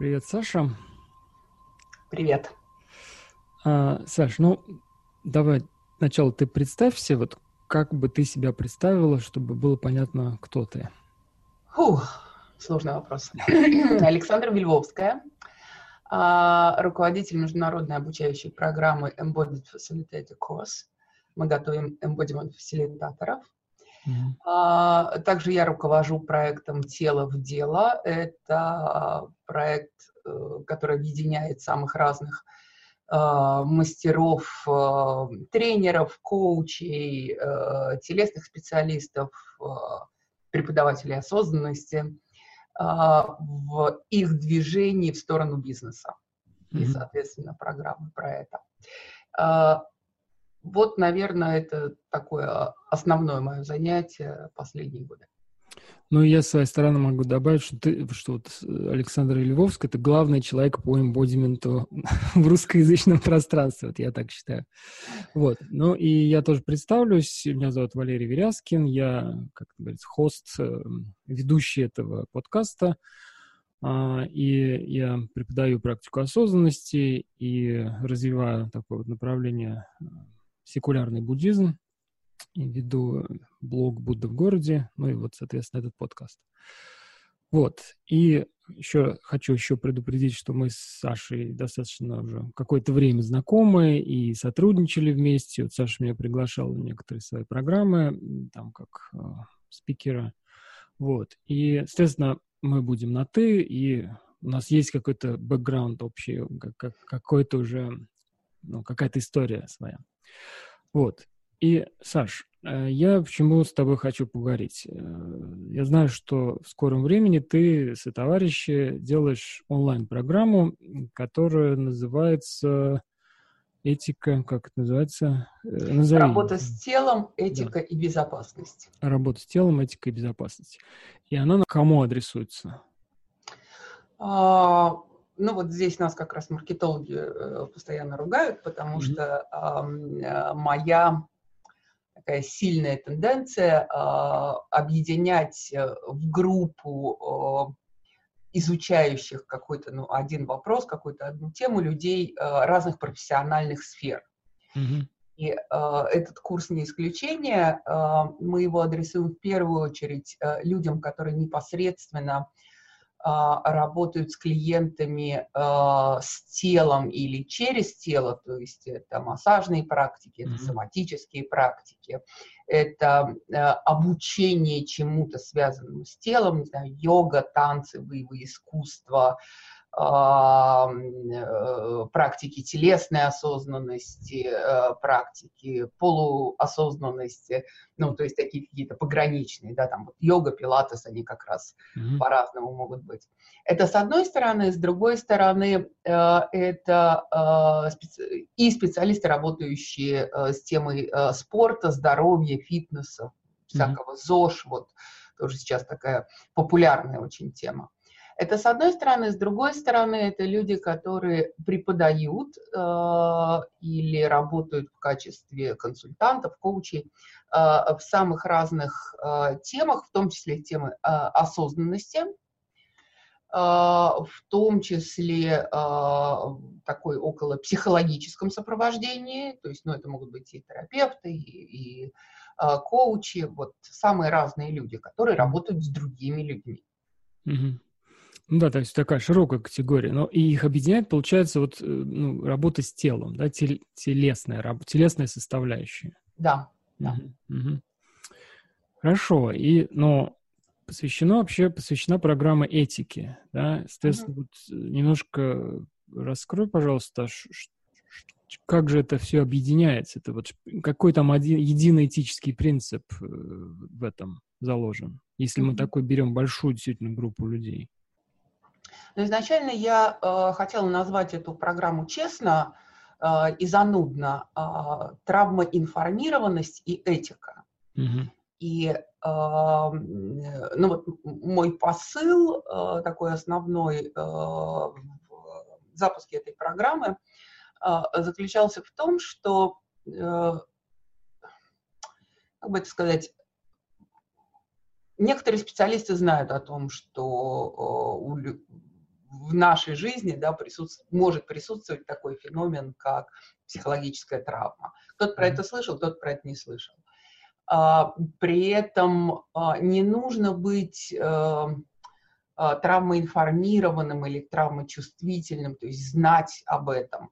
Привет, Саша. Привет. Саш, давай сначала ты представься, вот как бы ты себя представила, чтобы было понятно, кто ты. Сложный вопрос. Александра Вильвовская, руководитель международной обучающей программы Embodied Facilitator Course. Мы готовим embodiment-фасилитаторов. Мгм. Также я руковожу проектом «Тело в дело». Это проект, который объединяет самых разных мастеров, тренеров, коучей, телесных специалистов, преподавателей осознанности в их движении в сторону бизнеса. И, Мгм. соответственно, программы про это. Вот, наверное, это такое основное мое занятие последние годы. Я с своей стороны могу добавить, что Александра Львовская — это главный человек по эмбодименту в русскоязычном пространстве, вот я так считаю. И я тоже представлюсь. Меня зовут Валерий Верязкин. Я, как говорится, хост, ведущий этого подкаста. И я преподаю практику осознанности и развиваю такое вот направление секулярный буддизм. И веду блог «Будда в городе», соответственно, этот подкаст. И хочу предупредить, что мы с Сашей достаточно уже какое-то время знакомы и сотрудничали вместе. Вот Саша меня приглашал в некоторые свои программы, там, как спикера. И, естественно, мы будем на «ты», и у нас есть какой-то бэкграунд общий, какой-то уже, какая-то история своя. И, Саш, я почему с тобой хочу поговорить? Я знаю, что в скором времени ты со товарищи делаешь онлайн-программу, которая называется «Этика», как это называется? Назови. Работа с телом, Да. этика и безопасность. Работа с телом, этика и безопасность. И она на кому адресуется? Здесь нас как раз маркетологи постоянно ругают, потому Мгм. что моя такая сильная тенденция объединять в группу изучающих какой-то, один вопрос, какую-то одну тему людей разных профессиональных сфер. Мгм. И этот курс не исключение. Мы его адресуем в первую очередь людям, которые непосредственно работают с клиентами с телом или через тело, то есть это массажные практики, это Мгм. соматические практики, это обучение чему-то связанному с телом, не знаю, йога, танцы, боевые искусства, практики телесной осознанности, практики полуосознанности, то есть такие какие-то пограничные, да, там вот йога, пилатес, они как раз Мгм. по-разному могут быть. Это с одной стороны. С другой стороны, это и специалисты, работающие с темой спорта, здоровья, фитнеса, Мгм. всякого ЗОЖ, вот тоже сейчас такая популярная очень тема. Это с одной стороны. С другой стороны, это люди, которые преподают или работают в качестве консультантов, коучей в самых разных темах, в том числе темы осознанности, в том числе такой около психологическом сопровождении, то есть, это могут быть и терапевты, и коучи, вот самые разные люди, которые работают с другими людьми. Мгм. Да, то есть такая широкая категория, но и их объединяет, получается, работа с телом, да, телесная составляющая. Да, да. Мгм. Мгм. Хорошо, посвящена программа этики, да, Мгм. соответственно, немножко раскрой, пожалуйста, как же это все объединяется, какой там один единый этический принцип в этом заложен, если мы Мгм. такой берем большую действительно группу людей. Но изначально я хотела назвать эту программу честно и занудно «Травмоинформированность и этика». Мгм. И мой посыл такой основной в запуске этой программы заключался в том, что, как бы это сказать, некоторые специалисты знают о том, что в нашей жизни, да, может присутствовать такой феномен, как психологическая травма. Кто-то про это слышал, кто-то про это не слышал. При этом не нужно быть травмоинформированным или травмочувствительным, то есть знать об этом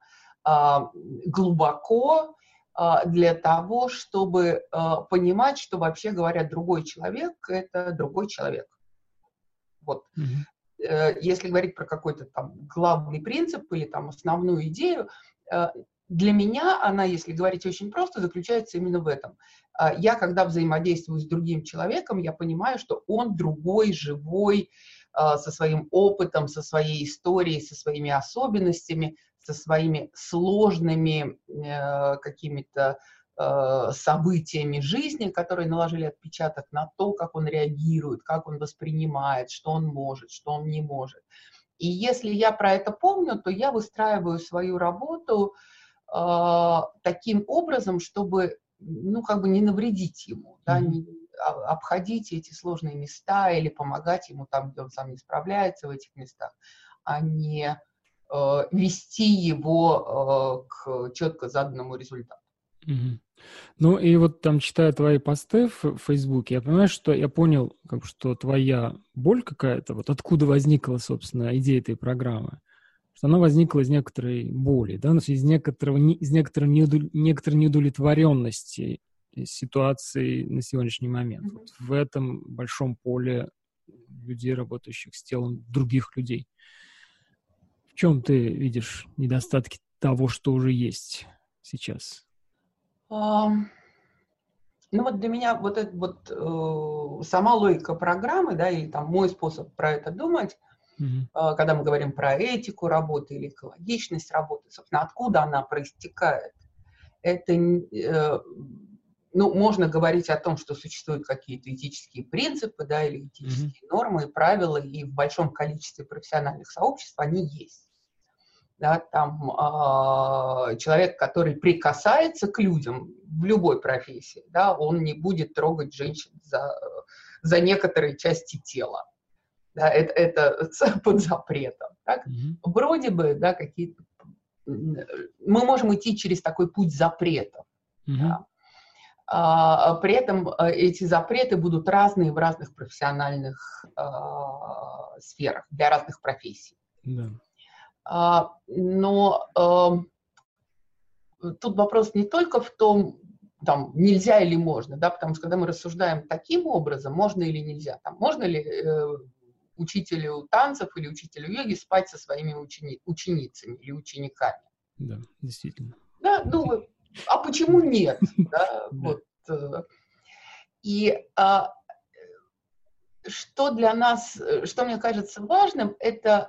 глубоко для того, чтобы понимать, что, вообще говоря, другой человек – это другой человек. Вот. Если говорить про какой-то там главный принцип или там основную идею, для меня она, если говорить очень просто, заключается именно в этом. Я, когда взаимодействую с другим человеком, я понимаю, что он другой, живой, со своим опытом, со своей историей, со своими особенностями, со своими сложными какими-то событиями жизни, которые наложили отпечаток на то, как он реагирует, как он воспринимает, что он может, что он не может. И если я про это помню, то я выстраиваю свою работу таким образом, чтобы, ну, как бы не навредить ему, да, обходить эти сложные места или помогать ему там, где он сам не справляется в этих местах, а не вести его к четко заданному результату. Ну и вот там, читая твои посты в Фейсбуке, я понимаю, что я понял, как, что твоя боль какая-то, вот откуда возникла, собственно, идея этой программы, что она возникла из некоторой боли, да, из некоторой неудовлетворенности ситуации на сегодняшний момент. Вот в этом большом поле людей, работающих с телом других людей. В чем ты видишь недостатки того, что уже есть сейчас? Ну вот для меня вот эта вот сама логика программы, да, или там мой способ про это думать, когда мы говорим про этику работы или экологичность работы, собственно, откуда она проистекает. Это, ну, можно говорить о том, что существуют какие-то этические принципы, да, или этические нормы и правила, и в большом количестве профессиональных сообществ они есть. Да, там человек, который прикасается к людям в любой профессии, да, он не будет трогать женщин за некоторые части тела. Да, это под запретом. Так? Вроде бы, да, какие-то... Мы можем идти через такой путь запретов. Да? При этом эти запреты будут разные в разных профессиональных сферах, для разных профессий. Но тут вопрос не только в том, там, нельзя или можно, да, потому что когда мы рассуждаем таким образом, можно или нельзя, там, можно ли учителю танцев или учителю йоги спать со своими ученицами или учениками? Да, действительно. Да, ну, а почему нет? Да, вот. И что для нас, что мне кажется важным, это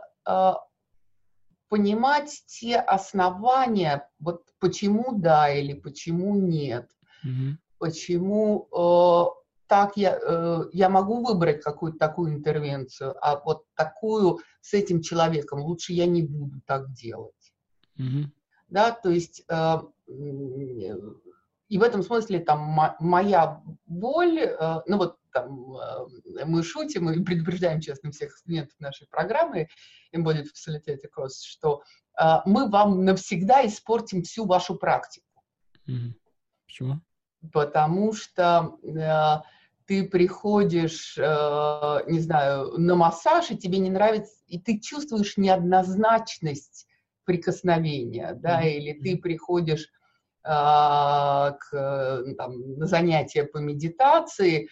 понимать те основания, вот почему да или почему нет, почему так я могу выбрать какую-то такую интервенцию, а вот такую с этим человеком лучше я не буду так делать. Да, то есть и в этом смысле там моя боль, ну вот там мы шутим и предупреждаем честно всех студентов нашей программы Embodied Facilitated Course, что мы вам навсегда испортим всю вашу практику. Почему? Потому что ты приходишь, не знаю, на массаж, и тебе не нравится, и ты чувствуешь неоднозначность прикосновения, да, или ты приходишь на занятия по медитации,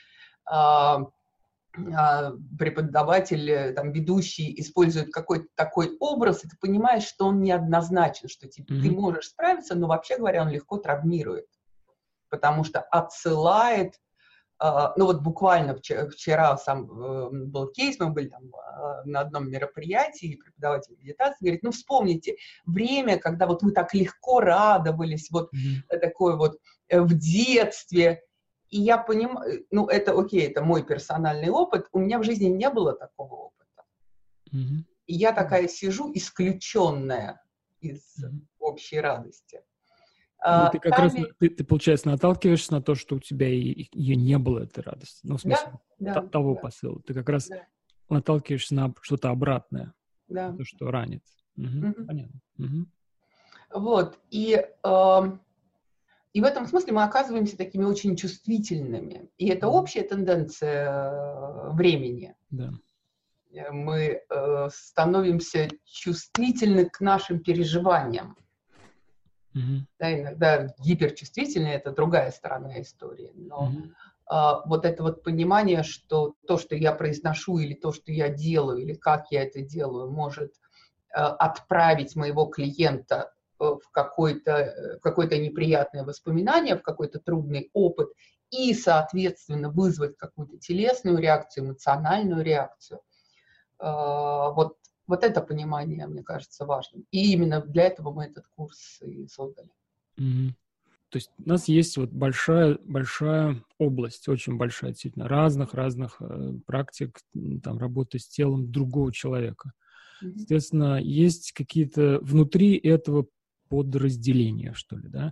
преподаватель, там, ведущий использует какой-то такой образ, и ты понимаешь, что он неоднозначен, что ты можешь справиться, но вообще говоря, он легко травмирует, потому что отсылает. Ну вот буквально вчера сам был кейс, мы были там на одном мероприятии, и преподаватель медитации говорит, ну вспомните время, когда вот мы так легко радовались, вот такое вот в детстве. И я понимаю, ну это окей, это мой персональный опыт, у меня в жизни не было такого опыта. И я такая сижу, исключенная из общей радости. Ну, ты как раз, ты, получается, наталкиваешься на то, что у тебя ее не было, этой радости. Ну, в смысле, того посыла. Ты как раз наталкиваешься на что-то обратное. Да. То, что ранит. Понятно. Вот, и в этом смысле мы оказываемся такими очень чувствительными. И это общая тенденция времени. Да. Мы становимся чувствительны к нашим переживаниям. Да, иногда гиперчувствительны — это другая сторона истории. Но вот это вот понимание, что то, что я произношу, или то, что я делаю, или как я это делаю, может отправить моего клиента в какое-то неприятное воспоминание, в какой-то трудный опыт, и, соответственно, вызвать какую-то телесную реакцию, эмоциональную реакцию. Вот это понимание, мне кажется, важным. И именно для этого мы этот курс и создали. То есть у нас есть вот большая область, очень большая, действительно, разных практик, там, работы с телом другого человека. Соответственно, есть какие-то внутри этого подразделения, что ли, да?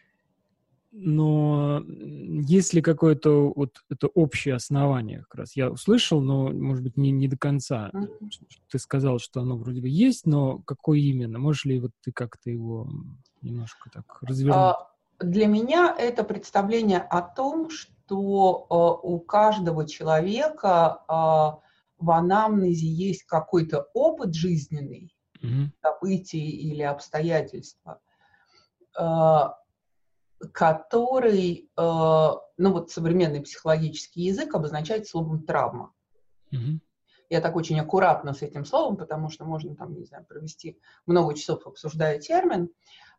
Но есть ли какое-то вот это общее основание как раз? Я услышал, но, может быть, не до конца. Ты сказал, что оно вроде бы есть, но какое именно? Можешь ли вот ты как-то его немножко так развернуть? Для меня это представление о том, что у каждого человека в анамнезе есть какой-то опыт жизненный, событий или обстоятельства, который, современный психологический язык обозначает словом «травма». Я так очень аккуратно с этим словом, потому что можно там, не знаю, провести много часов, обсуждая термин,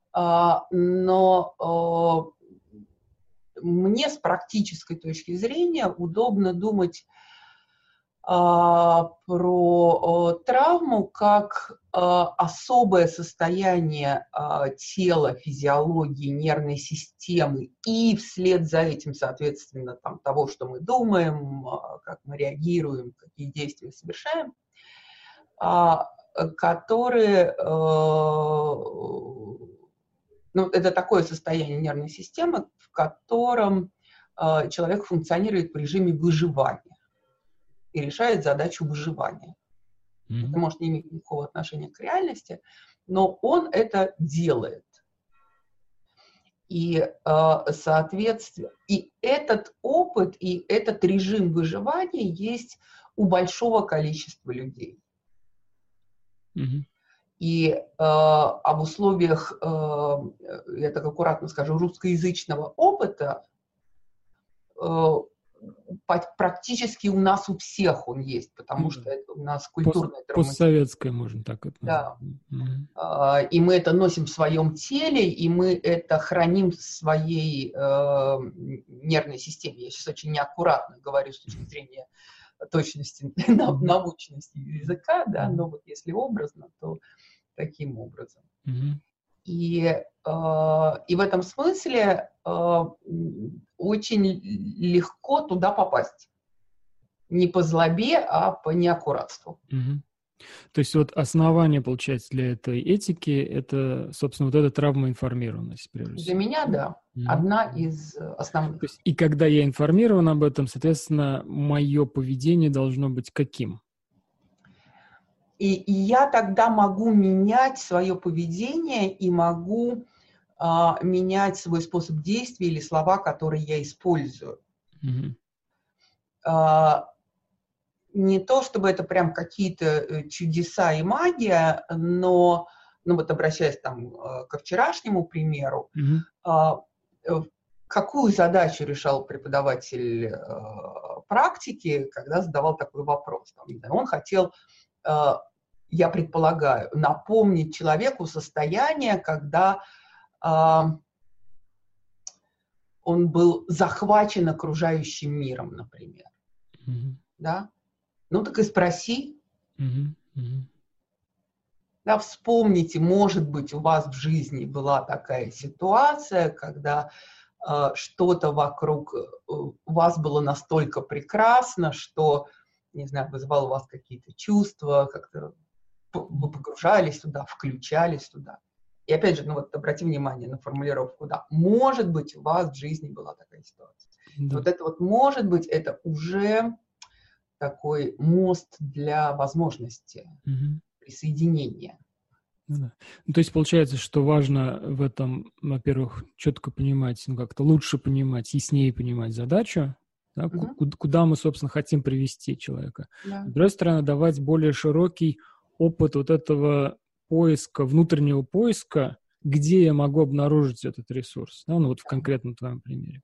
но мне с практической точки зрения удобно думать про травму как особое состояние тела, физиологии, нервной системы и вслед за этим, соответственно, там, того, что мы думаем, как мы реагируем, какие действия совершаем, которые, это такое состояние нервной системы, в котором человек функционирует в режиме выживания и решает задачу выживания. Это может не иметь никакого отношения к реальности, но он это делает. И, соответственно, и этот опыт, и этот режим выживания есть у большого количества людей. И об условиях, я так аккуратно скажу, русскоязычного опыта практически у нас у всех он есть, потому что это у нас культурная травматизация. Постсоветская, можно так это назвать. Да. И мы это носим в своем теле, и мы это храним в своей нервной системе. Я сейчас очень неаккуратно говорю с точки зрения точности, научности языка, да, но вот если образно, то таким образом. И в этом смысле очень легко туда попасть. Не по злобе, а по неаккуратству. То есть вот основание, получается, для этой этики — это, собственно, вот эта травмоинформированность, прежде всего. Для меня, да. Одна из основных. То есть, и когда я информирован об этом, соответственно, мое поведение должно быть каким? И я тогда могу менять свое поведение и могу менять свой способ действия или слова, которые я использую. Не то, чтобы это прям какие-то чудеса и магия, но, вот обращаясь там ко вчерашнему примеру, какую задачу решал преподаватель практики, когда задавал такой вопрос? Он хотел, я предполагаю, напомнить человеку состояние, когда он был захвачен окружающим миром, например. Да? Ну, так и спроси. Да, вспомните, может быть, у вас в жизни была такая ситуация, когда что-то вокруг вас было настолько прекрасно, что, не знаю, вызывало у вас какие-то чувства, как-то вы погружались туда, включались туда. И опять же, обрати внимание на формулировку, да, может быть, у вас в жизни была такая ситуация. Да. Вот это вот может быть, это уже такой мост для возможности соединения. Да. Ну, то есть получается, что важно в этом, во-первых, четко понимать, ну, как-то лучше понимать, яснее понимать задачу, да, куда мы, собственно, хотим привести человека. Да. С другой стороны, давать более широкий опыт вот этого поиска, внутреннего поиска, где я могу обнаружить этот ресурс, да, ну вот в конкретном твоем примере.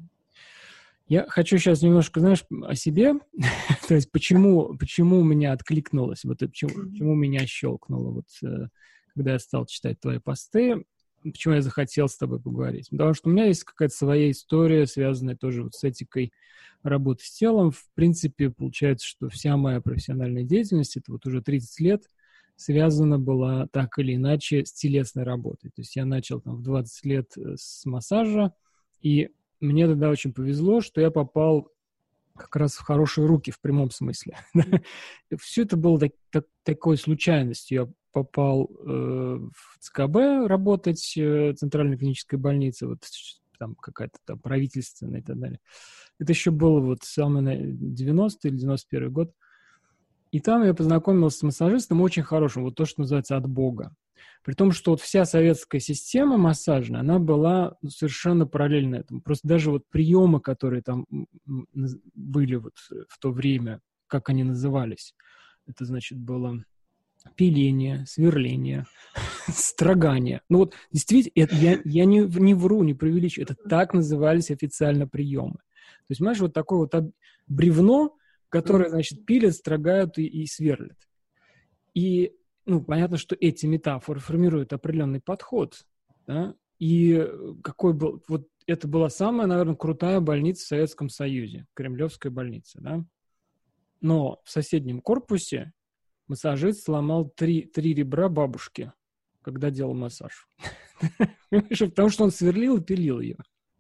Я хочу сейчас немножко, знаешь, о себе, то есть почему у меня откликнулось, вот почему меня щелкнуло, вот когда я стал читать твои посты, почему я захотел с тобой поговорить. Потому что у меня есть какая-то своя история, связанная тоже вот с этикой работы с телом. В принципе, получается, что вся моя профессиональная деятельность, это вот уже 30 лет, связана была так или иначе с телесной работой. То есть я начал там в 20 лет с массажа, и мне тогда очень повезло, что я попал как раз в хорошие руки в прямом смысле. Все это было такой случайностью. Я попал в ЦКБ работать, Центральной клинической больнице, вот там какая-то там правительственная и так далее. Это еще было вот самый 90-й или 91-й год. И там я познакомился с массажистом очень хорошим, вот то, что называется от Бога. При том, что вот вся советская система массажная, она была совершенно параллельна этому. Просто даже вот приемы, которые там были вот в то время, как они назывались, это, значит, было пиление, сверление, строгание. Ну вот действительно, я не вру, не преувеличиваю, это так назывались официально приемы. То есть, понимаешь, вот такое вот бревно, которое, значит, пилят, строгают и сверлят. И ну, понятно, что эти метафоры формируют определенный подход, да, и какой был, вот это была самая, наверное, крутая больница в Советском Союзе, Кремлевская больница, да, но в соседнем корпусе массажист сломал три ребра бабушки, когда делал массаж. Потому что он сверлил и пилил ее.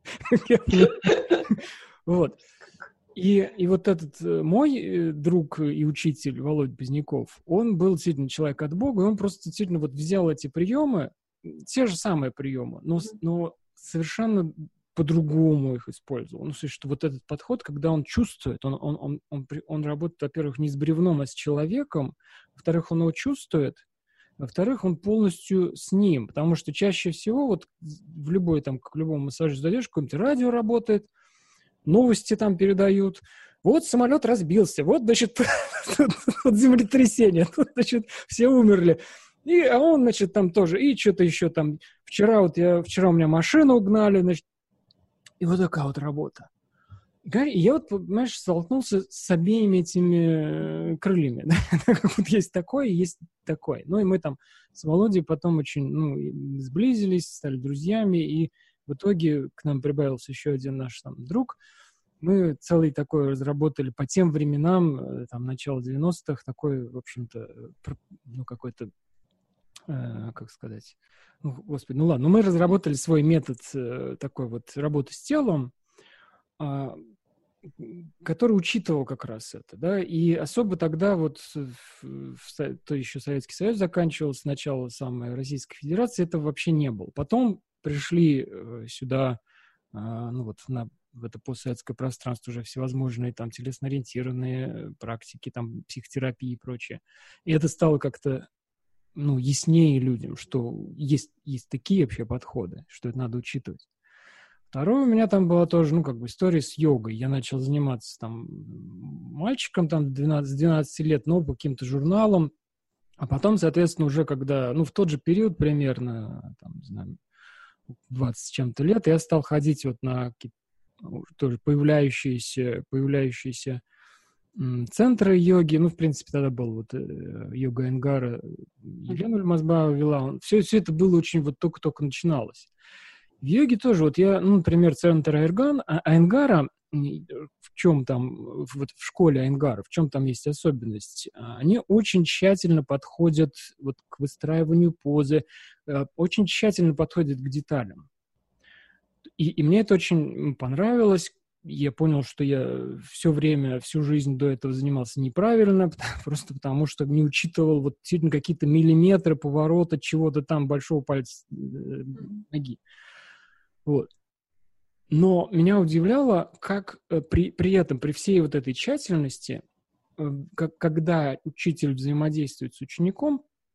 Вот. И вот этот мой друг и учитель Володя Поздняков, он был действительно человек от Бога, и он просто действительно вот взял эти приемы, те же самые приемы, но совершенно по-другому их использовал. Ну, слушай, что вот этот подход, когда он чувствует, он работает, во-первых, не с бревном, а с человеком, во-вторых, он его чувствует, во-вторых, он полностью с ним, потому что чаще всего вот в любой там, к любому массажу зайдешь, какое-нибудь радио работает, новости там передают. Вот самолет разбился, вот, значит, вот землетрясение, тут, значит, все умерли. А он, значит, там тоже, и что-то еще там. Вчера у меня машину угнали, значит, и вот такая вот работа. И я вот, понимаешь, столкнулся с обеими этими крыльями. Вот есть такое, есть такое. Ну, и мы там с Володей потом очень, сблизились, стали друзьями, и в итоге к нам прибавился еще один наш там друг. Мы целый такой разработали по тем временам, там, начало 90-х, такой, в общем-то, какой-то, как сказать, господи, ну ладно, мы разработали свой метод такой вот работы с телом, который учитывал как раз это, да, и особо тогда вот то еще Советский Союз заканчивался, сначала самой Российской Федерации, этого вообще не было. Потом пришли сюда, в это постсоветское пространство уже всевозможные там телесно-ориентированные практики, там психотерапии и прочее. И это стало как-то, яснее людям, что есть такие вообще подходы, что это надо учитывать. Второе у меня там была тоже, история с йогой. Я начал заниматься там мальчиком там с 12 лет, но по каким-то журналам. А потом, соответственно, уже когда, в тот же период примерно, там, не знаю, 20 с чем-то лет, я стал ходить вот на тоже появляющиеся центры йоги. В принципе, тогда был вот йога Айенгара, Елена Ульмазбаева вела. Все это было очень вот только-только начиналось. В йоге тоже, вот я, например, центр Айенгара, в чем там, вот в школе Айенгара, в чем там есть особенность? Они очень тщательно подходят вот к выстраиванию позы, очень тщательно подходят к деталям. И мне это очень понравилось. Я понял, что я всю жизнь до этого занимался неправильно, просто потому что не учитывал вот действительно какие-то миллиметры поворота чего-то там, большого пальца ноги. Вот. Но меня удивляло, как при этом, при всей вот этой тщательности, когда учитель взаимодействует с учеником,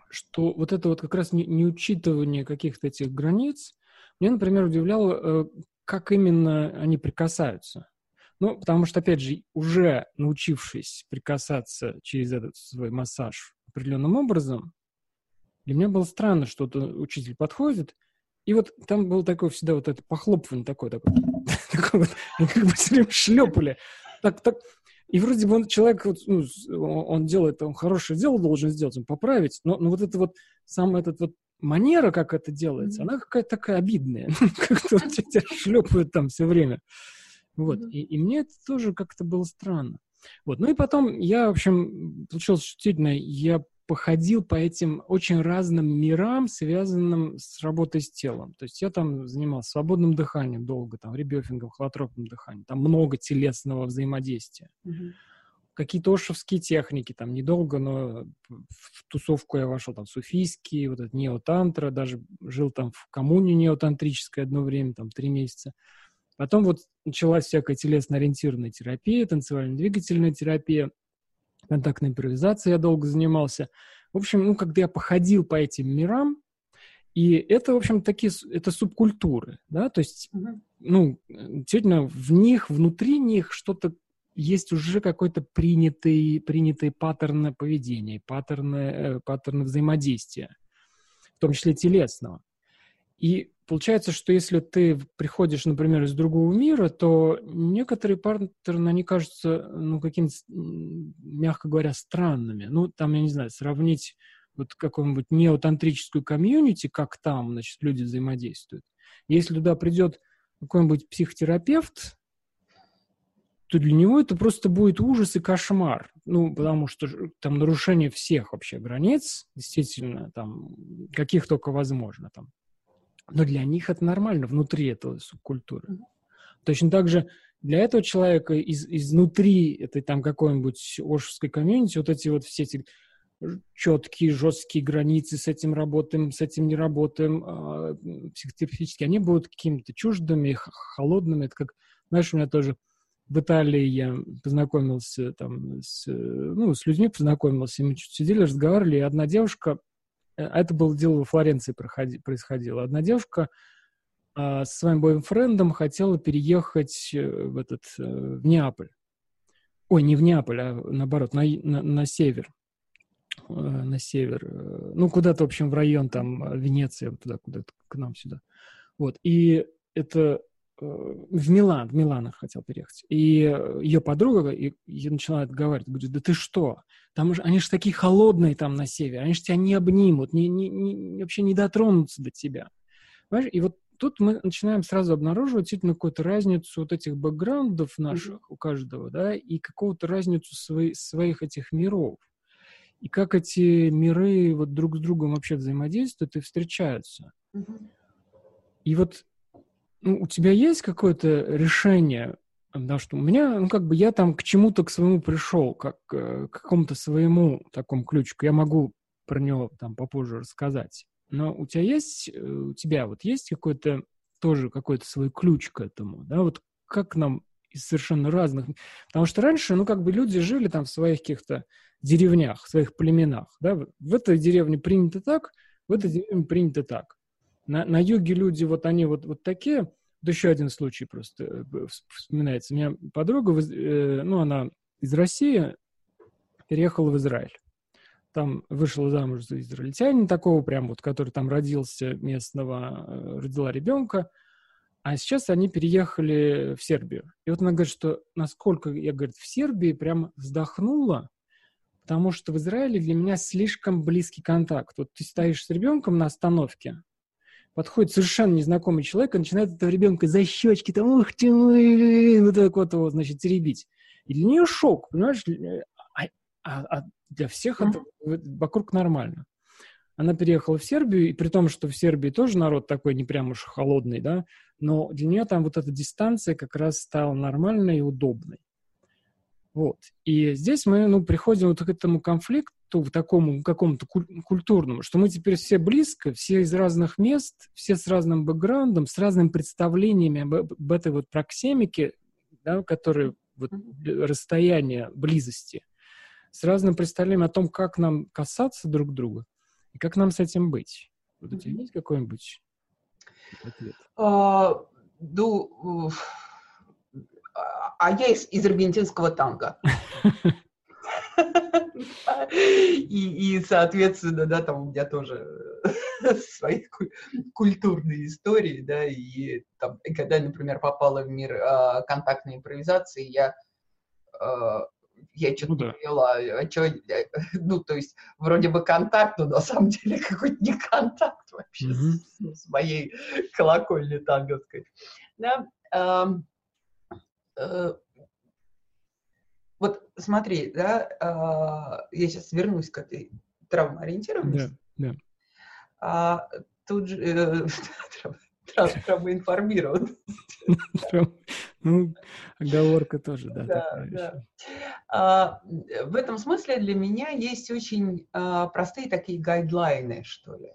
что вот это вот как раз неучитывание каких-то этих границ, меня, например, удивляло, как именно они прикасаются. Ну, потому что, опять же, уже научившись прикасаться через этот свой массаж определенным образом, для меня было странно, что учитель подходит, и вот там было такое всегда вот это похлопывание такое, такое вот, они как бы все время шлепали. Так. И вроде бы человек, он делает, он хорошее дело должен сделать, он поправить, но вот это вот, самая эта вот манера, как это делается, она какая-то такая обидная. Как-то тебя шлепают там все время. Вот. И мне это тоже как-то было странно. Вот. Ну и потом я, в общем, получилось действительно, я походил по этим очень разным мирам, связанным с работой с телом. То есть я там занимался свободным дыханием долго, там, ребёфингом, холотропным дыханием. Там много телесного взаимодействия. Какие-то ошевские техники, там, недолго, но в тусовку я вошел, там, суфийские, вот это неотантра, даже жил там в коммуне неотантрической одно время, там, 3 месяца. Потом вот началась всякая телесно-ориентированная терапия, танцевально-двигательная терапия, контактной импровизацией я долго занимался. В общем, когда я походил по этим мирам, и это, в общем, это субкультуры, да, то есть, действительно, в них, внутри них что-то есть уже какой-то принятый паттерн поведения, паттерны взаимодействия, в том числе телесного. И получается, что если ты приходишь, например, из другого мира, то некоторые паттерны, они кажутся, какими-то, мягко говоря, странными. Там, я не знаю, сравнить вот какую-нибудь неотантрическую комьюнити, как там, значит, люди взаимодействуют. Если туда придет какой-нибудь психотерапевт, то для него это просто будет ужас и кошмар. Потому что там нарушение всех вообще границ, действительно, там, каких только возможно, там. Но для них это нормально, внутри этого субкультуры. Точно так же для этого человека изнутри этой там какой-нибудь ошевской комьюнити вот эти вот все эти четкие, жесткие границы, с этим работаем, с этим не работаем, психотерапевтические, они будут какими-то чуждыми, холодными. Это как, знаешь, у меня тоже в Италии я познакомился там с людьми познакомился, мы чуть сидели, разговаривали, и одна девушка, это было дело во Флоренции происходило. Одна девушка со своим бойфрендом хотела переехать в Неаполь. Ой, не в Неаполь, а наоборот, на север. На север. Куда-то, в общем, в район там Венеция, туда, куда-то к нам сюда. Вот. И это в Милан хотел переехать. И ее подруга начинает говорить, говорит, да ты что? Там они же такие холодные там на севере, они же тебя не обнимут, вообще не дотронутся до тебя. Понимаешь? И вот тут мы начинаем сразу обнаруживать действительно какую-то разницу вот этих бэкграундов наших у каждого, да, и какую-то разницу своих этих миров. И как эти миры вот друг с другом вообще взаимодействуют и встречаются. И вот у тебя есть какое-то решение, потому что у меня, я там к чему-то к своему пришел, как к какому-то своему такому ключику. Я могу про него там попозже рассказать. Но у тебя вот есть какой-то свой ключ к этому, да, вот как нам из совершенно разных... Потому что раньше, люди жили там в своих каких-то деревнях, в своих племенах, да, в этой деревне принято так, в этой деревне принято так. На юге люди, вот они вот такие. Вот еще один случай просто вспоминается. У меня подруга, она из России, переехала в Израиль. Там вышла замуж за израильтянина такого прям вот, который там родился местного, родила ребенка. А сейчас они переехали в Сербию. И вот она говорит, что насколько, я, говорит, в Сербии прям вздохнула, потому что в Израиле для меня слишком близкий контакт. Вот ты стоишь с ребенком на остановке, подходит совершенно незнакомый человек и начинает этого ребенка за щечки, там, ух ты, вот так вот, значит, теребить. И для нее шок, понимаешь? А для всех это вокруг нормально. Она переехала в Сербию, и при том, что в Сербии тоже народ такой не прям уж холодный, да, но для нее там вот эта дистанция как раз стала нормальной и удобной. Вот. И здесь мы, приходим вот к этому конфликту, к такому какому-то культурному, что мы теперь все близко, все из разных мест, все с разным бэкграундом, с разными представлениями об этой вот проксемике, да, которые вот расстояние близости, с разным представлением о том, как нам касаться друг друга, и И как нам с этим быть? Вот у тебя есть какой-нибудь ответ? Я из аргентинского танго. И, соответственно, да, там у меня тоже свои культурные истории, да, и там, когда, например, попала в мир контактной импровизации, я что-то не поняла, то есть вроде бы контакт, но на самом деле какой-то не контакт вообще с моей колокольни танговской. Да, вот смотри, да, я сейчас вернусь к этой травмоориентированности. Да. Тут же травмоинформированность. Ну, оговорка тоже, да. Да. В этом смысле для меня есть очень простые такие гайдлайны, что ли.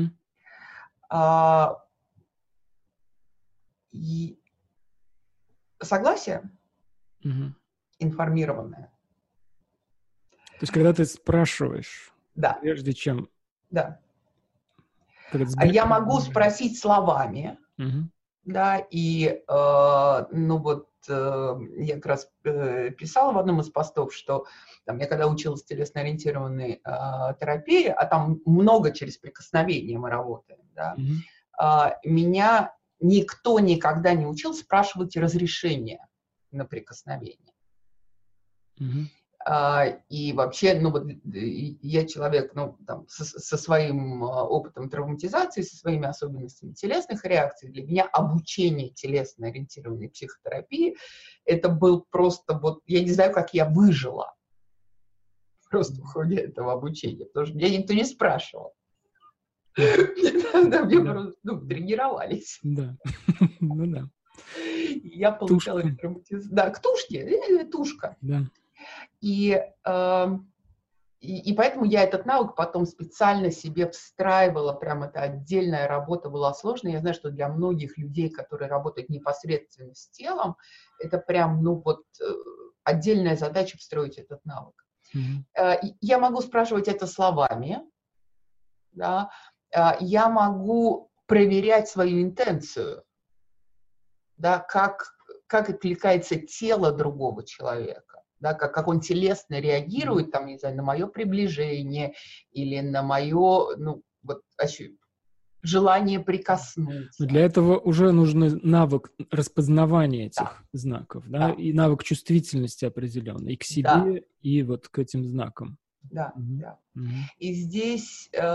И согласие информированное. То есть, когда ты спрашиваешь, да. прежде чем... Да. Я могу спросить словами, да, и, я как раз писала в одном из постов, что там, я когда училась телесно-ориентированной терапии, а там много через прикосновение мы работаем, да, меня никто никогда не учил спрашивать разрешения на прикосновение. И вообще, я человек, со своим опытом травматизации, со своими особенностями телесных реакций, для меня обучение телесно-ориентированной психотерапии, это был просто я не знаю, как я выжила просто в ходе этого обучения, потому что меня никто не спрашивал. Мне просто тренировались. Да, ну да. Я получала травматизацию. Да, к тушке, тушка. Да. И поэтому я этот навык потом специально себе встраивала, прям это отдельная работа была сложная. Я знаю, что для многих людей, которые работают непосредственно с телом, это прям, отдельная задача встроить этот навык. Я могу спрашивать это словами, да, я могу проверять свою интенцию, да, как откликается тело другого человека. Да, как он телесно реагирует, там, не знаю, на мое приближение или на мое, желание прикоснуться. Но для этого уже нужен навык распознавания этих знаков, да, и навык чувствительности определенный и к себе, и вот к этим знакам. Да. И здесь, и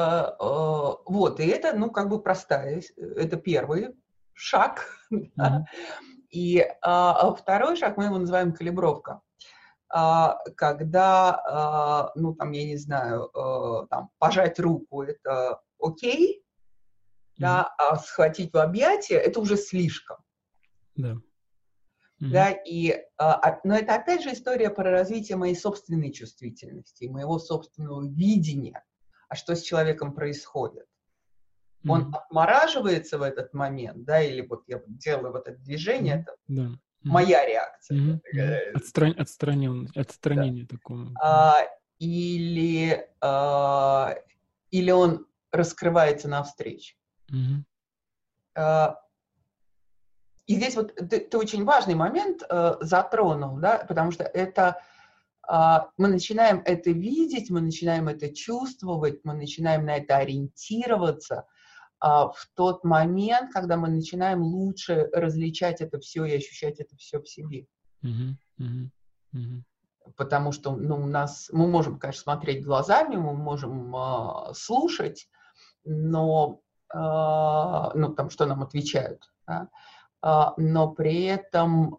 это, простая, это первый шаг, да. И второй шаг мы его называем калибровка. Когда, я не знаю, пожать руку – это окей, да, а схватить в объятия – это уже слишком. Да. Да, но это опять же история про развитие моей собственной чувствительности, моего собственного видения, а что с человеком происходит. Он отмораживается в этот момент, да, или я делаю это движение, это моя реакция. Отстранение такого. Или он раскрывается навстречу. И здесь ты очень важный момент затронул, да, потому что это мы начинаем это видеть, мы начинаем это чувствовать, мы начинаем на это ориентироваться в тот момент, когда мы начинаем лучше различать это все и ощущать это все в себе. Потому что мы можем, конечно, смотреть глазами, мы можем слушать, но что нам отвечают, да? Но при этом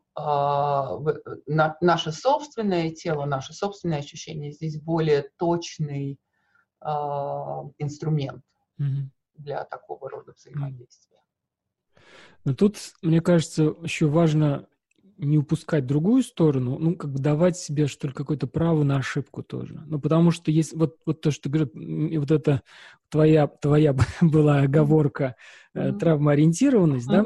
наше собственное тело, наше собственное ощущение здесь более точный инструмент для такого рода взаимодействия. Но тут, мне кажется, еще важно не упускать другую сторону, давать себе, что ли, какое-то право на ошибку тоже. Потому что есть вот то, что ты говоришь, вот это твоя была оговорка травмоориентированность, да?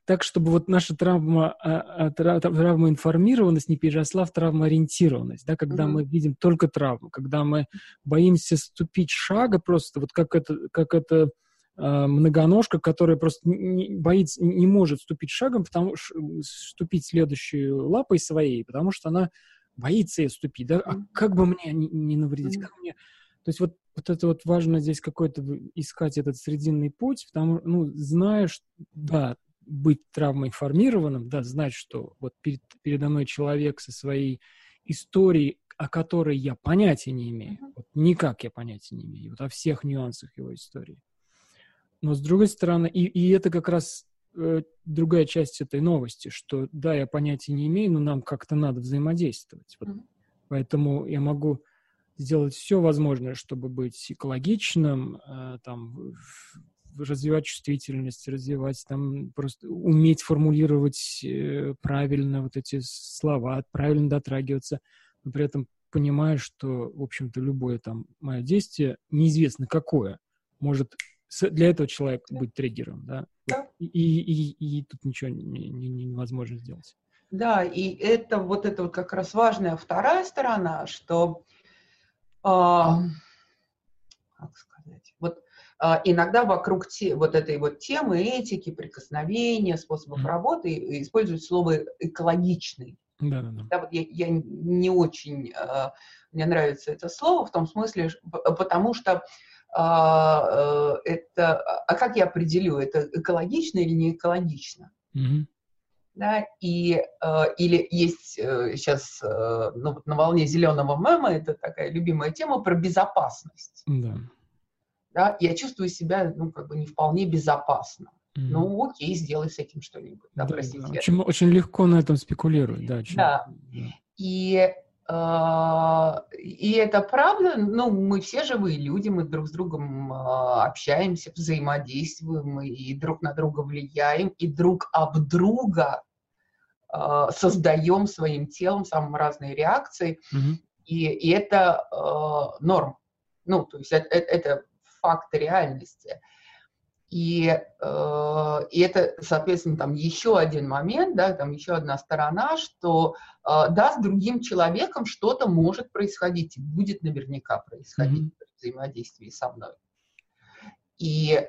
так, чтобы вот наша травмоинформированность не переросла в травмоориентированность, да, когда мы видим только травму, когда мы боимся ступить шага просто, вот как это многоножка, которая просто боится, не может ступить шагом, ступить следующей лапой своей, потому что она боится ее ступить, да, а как бы мне не навредить, как мне... То есть вот это вот важно здесь какой-то искать этот срединный путь, потому что, знаешь, да, быть травмоинформированным, да, знать, что вот передо мной человек со своей историей, о которой я понятия не имею, вот никак я понятия не имею, вот о всех нюансах его истории. Но с другой стороны, и это как раз другая часть этой новости, что да, я понятия не имею, но нам как-то надо взаимодействовать. Вот. Поэтому я могу сделать все возможное, чтобы быть экологичным, там, развивать чувствительность, развивать, там, просто уметь формулировать правильно вот эти слова, правильно дотрагиваться, но при этом понимая, что, в общем-то, любое там мое действие, неизвестно какое, может для этого человека быть триггером, да? И тут ничего невозможно сделать. Да, и это вот как раз важная вторая сторона, что как сказать, вот иногда вокруг вот этой вот темы этики, прикосновения, способов работы используют слово «экологичный». Да, вот я не очень, мне нравится это слово в том смысле, потому что как я определю, это экологично или не экологично? Да, или есть сейчас на волне зеленого мема, это такая любимая тема про безопасность. Да, я чувствую себя, не вполне безопасно. Окей, сделай с этим что-нибудь. Да, простите. Да. Очень легко на этом спекулировать. Да. И это правда, мы все живые люди, мы друг с другом общаемся, взаимодействуем, и друг на друга влияем, и друг об друга создаем своим телом самые разные реакции, и это норм. То есть это факт реальности. И это, соответственно, там еще один момент, да, там еще одна сторона, что да, с другим человеком что-то может происходить, и будет наверняка происходить при взаимодействии со мной. И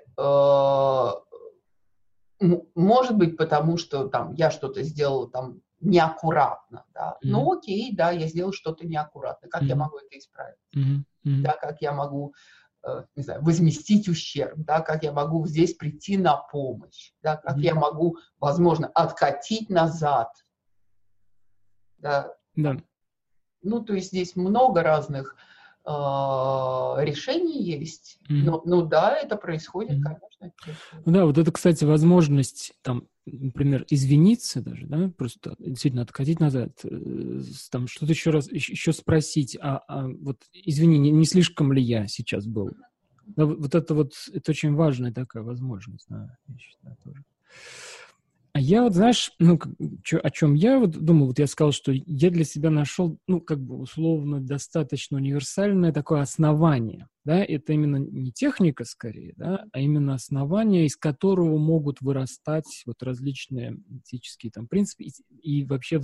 может быть, потому что там я что-то сделала там неаккуратно, да. Окей, да, я сделала что-то неаккуратно. Как я могу это исправить? Да, как я могу, не знаю, возместить ущерб, да, как я могу здесь прийти на помощь, да, как я могу, возможно, откатить назад. Да. То есть здесь много разных решений есть. Да, это происходит, конечно. Да, вот это, кстати, возможность, там, например, извиниться даже, да, просто действительно откатить назад, там, что-то еще спросить, вот, извини, не слишком ли я сейчас был? Да, это очень важная такая возможность, да, я считаю, тоже. А я вот, знаешь, о чем я вот думал, вот я сказал, что я для себя нашел, условно, достаточно универсальное такое основание, да, это именно не техника скорее, да, а именно основание, из которого могут вырастать вот различные этические там принципы и вообще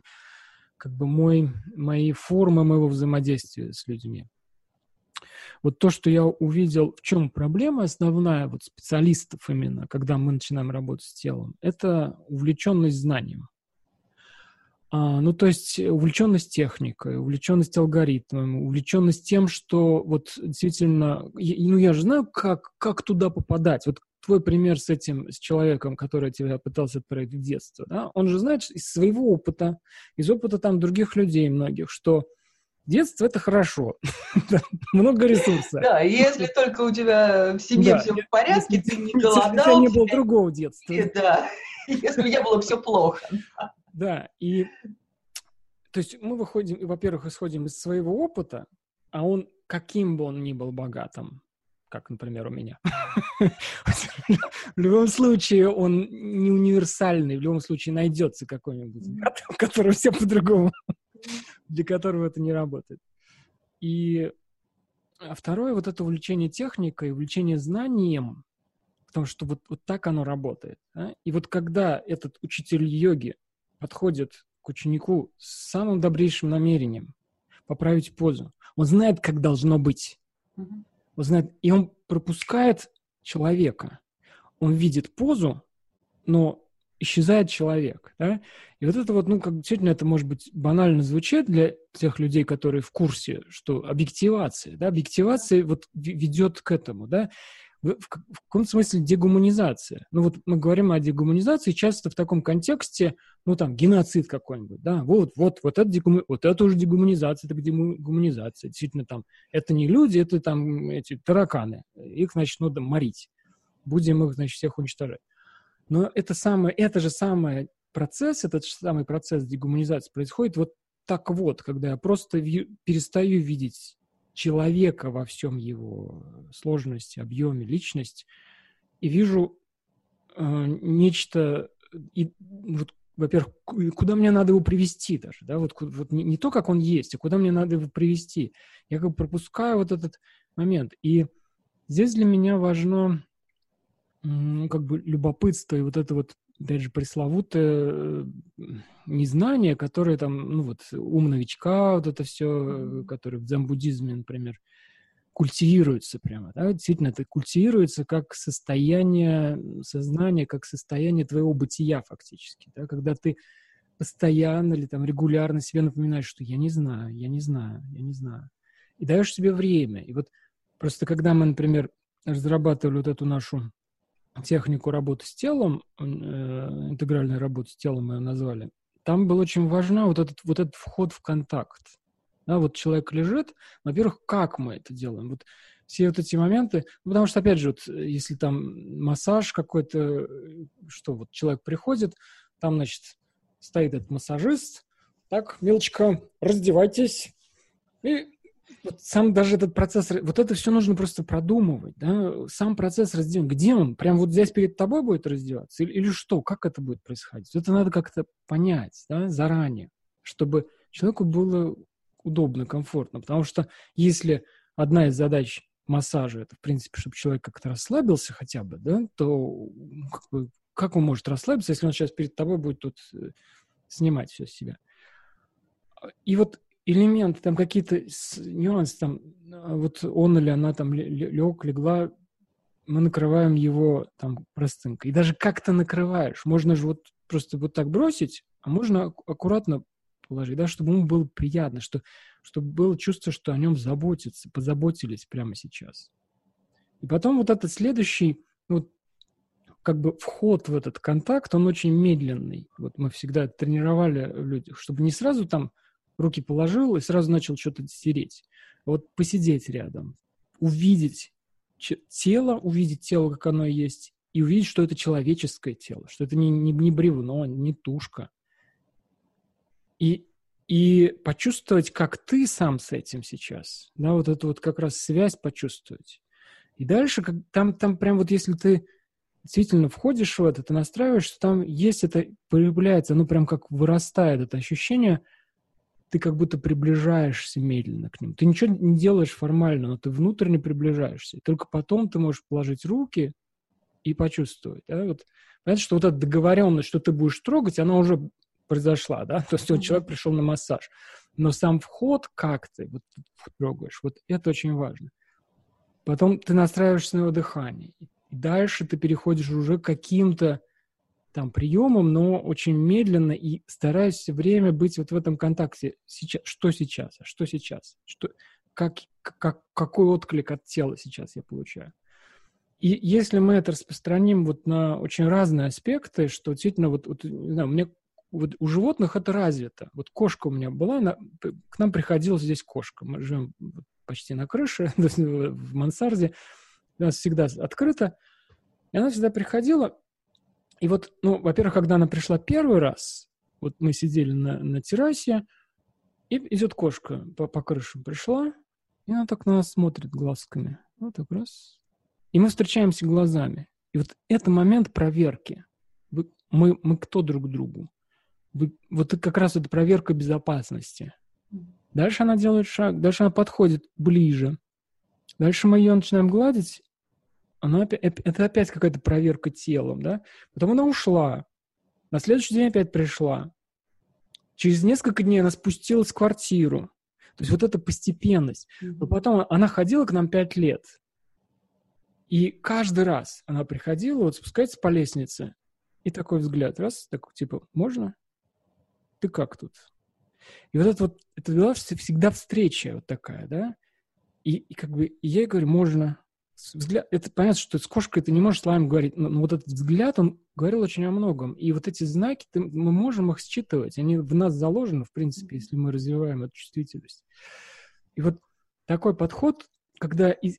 мои формы моего взаимодействия с людьми. Вот то, что я увидел, в чем проблема основная вот специалистов именно, когда мы начинаем работать с телом, это увлеченность знанием. То есть увлеченность техникой, увлеченность алгоритмом, увлеченность тем, что вот действительно, я же знаю, как туда попадать. Вот твой пример с человеком, который тебя пытался отправить в детство, да, он же знает из своего опыта, из опыта там других людей многих, что детство — это хорошо. Много ресурсов. Да, если только у тебя в семье все в порядке, ты не голодал. Если не было другого детства. Да, если не было все плохо. Да, и то есть мы выходим, во-первых, исходим из своего опыта, а он, каким бы он ни был богатым, как, например, у меня, в любом случае он не универсальный, в любом случае найдется какой-нибудь, у которого все по-другому, для которого это не работает. А второе, вот это увлечение техникой, увлечение знанием, потому что вот так оно работает. Да? И вот когда этот учитель йоги подходит к ученику с самым добрейшим намерением поправить позу, он знает, как должно быть. Он знает, и он пропускает человека. Он видит позу, но исчезает человек. Да? И вот это вот, действительно, это может быть банально звучит для тех людей, которые в курсе, что объективация, да, объективация вот ведет к этому, да, в каком смысле дегуманизация. Мы говорим о дегуманизации часто в таком контексте, геноцид какой-нибудь, да, вот это уже дегуманизация, это дегуманизация. Действительно, это не люди, это эти тараканы. Их, значит, надо морить. Будем их, значит, всех уничтожать. Но этот же самый процесс дегуманизации происходит вот так вот, когда я просто перестаю видеть человека во всем его сложности, объеме, личность, и вижу нечто, во-первых, куда мне надо его привести даже, да, не то, как он есть, а куда мне надо его привести. Я как бы пропускаю вот этот момент. И здесь для меня важно любопытство и вот это вот, опять же, пресловутое незнание, которое ум новичка, вот это все, которое в дзен-буддизме, например, культивируется прямо, да, действительно, это культивируется как состояние сознания, как состояние твоего бытия фактически, да, когда ты постоянно или регулярно себе напоминаешь, что я не знаю, и даешь себе время. И вот просто когда мы, например, разрабатывали вот эту нашу технику работы с телом, интегральной работы с телом мы ее назвали, там была очень важна вот этот вход в контакт. Да, вот человек лежит, во-первых, как мы это делаем? Вот все вот эти моменты, потому что, опять же, если массаж какой-то, что вот человек приходит, там, значит, стоит этот массажист, так, милочка, раздевайтесь, и сам даже этот процесс, вот это все нужно просто продумывать, да, сам процесс раздевания, где он? Прям вот здесь перед тобой будет раздеваться? Или что? Как это будет происходить? Это надо как-то понять, да, заранее, чтобы человеку было удобно, комфортно, потому что если одна из задач массажа, это, в принципе, чтобы человек как-то расслабился хотя бы, да, то как он может расслабиться, если он сейчас перед тобой будет тут снимать все с себя? И вот элементы, какие-то нюансы, вот он или она легла, мы накрываем его простынкой. И даже как ты накрываешь, можно же вот просто вот так бросить, а можно аккуратно положить, да, чтобы ему было приятно, чтобы было чувство, что о нем позаботились прямо сейчас. И потом вот этот следующий, вход в этот контакт, он очень медленный. Вот мы всегда тренировали людях, чтобы не сразу руки положил и сразу начал что-то стереть. Вот посидеть рядом, увидеть тело, как оно есть, и увидеть, что это человеческое тело, что это не бревно, не тушка. И почувствовать, как ты сам с этим сейчас. Да, вот эту вот как раз связь почувствовать. И дальше, там прям вот если ты действительно входишь в это, ты настраиваешься, там есть это, появляется, прям как вырастает это ощущение, ты как будто приближаешься медленно к ним. Ты ничего не делаешь формально, но ты внутренне приближаешься. И только потом ты можешь положить руки и почувствовать. Да? Вот, понятно, что вот эта договоренность, что ты будешь трогать, она уже произошла, да? То есть человек пришел на массаж. Но сам вход, как ты трогаешь, вот это очень важно. Потом ты настраиваешься на его дыхание. И дальше ты переходишь уже к каким-то приемом, но очень медленно, и стараюсь все время быть вот в этом контакте. Что сейчас? Какой отклик от тела сейчас я получаю? И если мы это распространим на очень разные аспекты, что действительно, не знаю, у меня у животных это развито. Вот кошка у меня была, к нам приходила здесь кошка. Мы живем почти на крыше, в мансарде. У нас всегда открыто. И она всегда приходила. И во-первых, когда она пришла первый раз, мы сидели на террасе, и идет кошка по крышам пришла, и она так на нас смотрит глазками. Вот так раз. И мы встречаемся глазами. И вот это момент проверки. Мы кто друг другу? Вот как раз это проверка безопасности. Дальше она делает шаг, дальше она подходит ближе. Дальше мы ее начинаем гладить, это опять какая-то проверка телом, да? Потом она ушла. На следующий день опять пришла. Через несколько дней она спустилась в квартиру. То есть вот эта постепенность. Но потом она ходила к нам 5 лет. И каждый раз она приходила, вот спускается по лестнице, и такой взгляд, раз, такой, типа, можно? Ты как тут? И это была всегда встреча вот такая, да? И как бы и я ей говорю, можно. Взгляд, это понятно, что с кошкой ты не можешь словами говорить, но вот этот взгляд, он говорил очень о многом. И вот эти знаки, мы можем их считывать. Они в нас заложены, в принципе, если мы развиваем эту чувствительность. И вот такой подход, когда из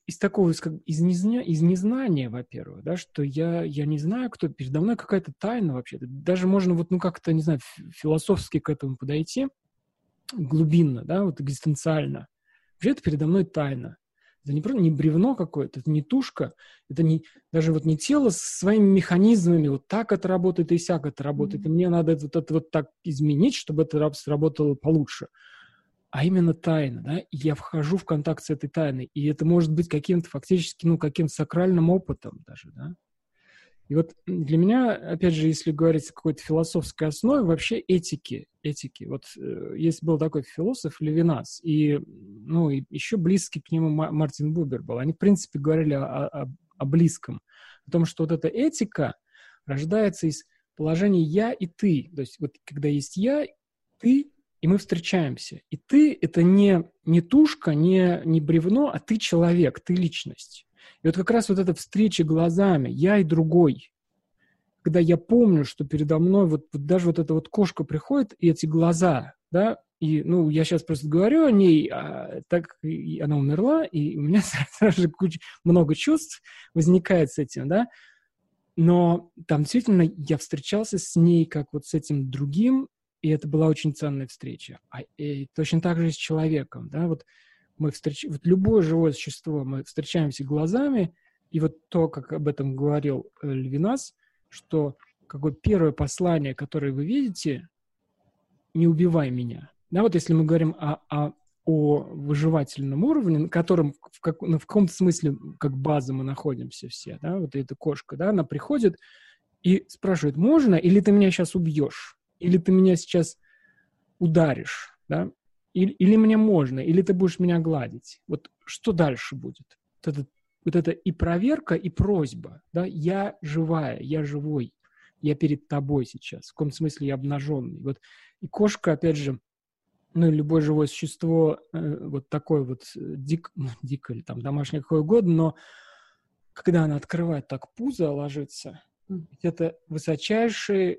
незнания, во-первых, да, что я не знаю, кто передо мной, какая-то тайна вообще. Даже можно вот, как-то, не знаю, философски к этому подойти, глубинно, да, вот экзистенциально. Вообще это передо мной тайна. Это не бревно какое-то, это не тушка, это даже вот не тело с своими механизмами, вот так это работает и сяк это работает, и мне надо это вот так изменить, чтобы это сработало получше. А именно тайна, да, и я вхожу в контакт с этой тайной, и это может быть каким-то фактически, каким-то сакральным опытом даже, да. И вот для меня, опять же, если говорить о какой-то философской основе, вообще этики. Вот есть был такой философ Левинас, и еще близкий к нему Мартин Бубер был. Они, в принципе, говорили о близком. О том, что вот эта этика рождается из положения «я» и «ты». То есть вот когда есть «я», «ты», и мы встречаемся. И «ты» — это не тушка, не бревно, а ты человек, ты личность. И вот как раз вот эта встреча глазами, я и другой, когда я помню, что передо мной вот даже вот эта вот кошка приходит, и эти глаза, да, и, я сейчас просто говорю о ней, так и она умерла, и у меня сразу же много чувств возникает с этим, да, но там действительно я встречался с ней как вот с этим другим, и это была очень ценная встреча. И точно так же и с человеком, да, вот вот любое живое существо, мы встречаемся глазами, и вот то, как об этом говорил Левинас, что какое первое послание, которое вы видите, не убивай меня. Да, вот если мы говорим о выживательном уровне, на котором в каком-то смысле как база мы находимся все, да, вот эта кошка, да, она приходит и спрашивает, можно, или ты меня сейчас убьешь, или ты меня сейчас ударишь, да, или мне можно, или ты будешь меня гладить. Вот что дальше будет? Вот это и проверка, и просьба. Да? Я живая, я живой, я перед тобой сейчас. В каком смысле я обнаженный. Вот. И кошка, опять же, любое живое существо, вот такое вот дикое, или там домашнее, какое угодно, но когда она открывает так пузо, ложится, это высочайший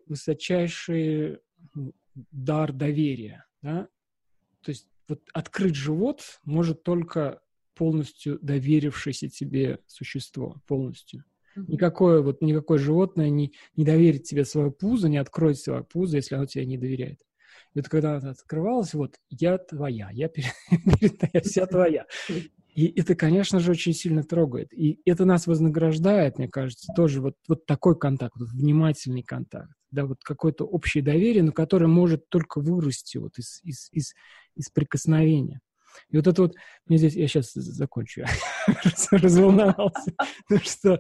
дар доверия, да? То есть вот открыть живот может только полностью доверившееся тебе существо, полностью. Никакое животное не доверит тебе свое пузо, не откроет свое пузо, если оно тебе не доверяет. И вот когда она открывалась, вот, я твоя, я вся твоя. И это, конечно же, очень сильно трогает. И это нас вознаграждает, мне кажется, тоже вот такой контакт, вот внимательный контакт, да, вот какое-то общее доверие, но которое может только вырасти вот из прикосновения. И вот это вот, мне здесь, я сейчас закончу, я разволновался, что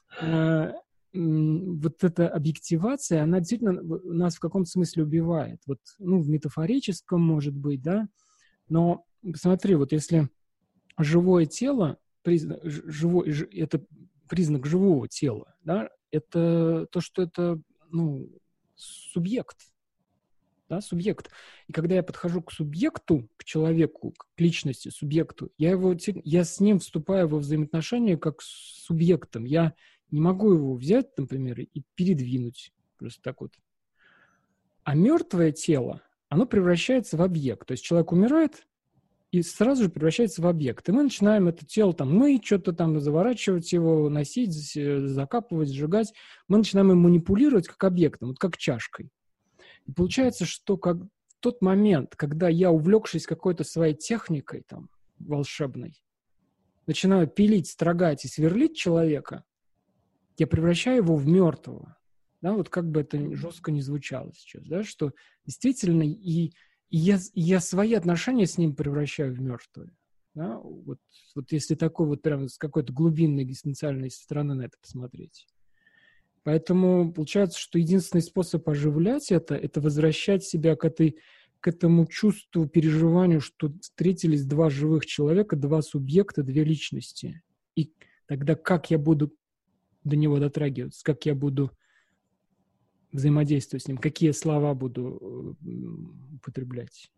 вот эта объективация, она действительно нас в каком-то смысле убивает. Вот, в метафорическом, может быть, да, но посмотри, вот если живое тело, это признак живого тела, да, это то, что это, субъект, да, субъект. И когда я подхожу к субъекту, к человеку, к личности, субъекту, я с ним вступаю во взаимоотношения как с субъектом. Я не могу его взять, например, и передвинуть просто так вот. А мертвое тело, оно превращается в объект. То есть человек умирает, и сразу же превращается в объект. И мы начинаем это тело мыть, что-то там заворачивать его, носить, закапывать, сжигать. Мы начинаем им манипулировать как объектом, вот как чашкой. И получается, что в тот момент, когда я, увлекшись какой-то своей техникой там, волшебной, начинаю пилить, строгать и сверлить человека, я превращаю его в мертвого. Да, вот как бы это жестко не звучало сейчас, да, что действительно и я свои отношения с ним превращаю в мертвые. Да? Вот если такой вот прям с какой-то глубинной экзистенциальной стороны на это посмотреть. Поэтому получается, что единственный способ оживлять это возвращать себя к этому чувству, переживанию, что встретились два живых человека, два субъекта, две личности. И тогда как я буду до него дотрагиваться, как я буду взаимодействовать с ним, какие слова буду употреблять.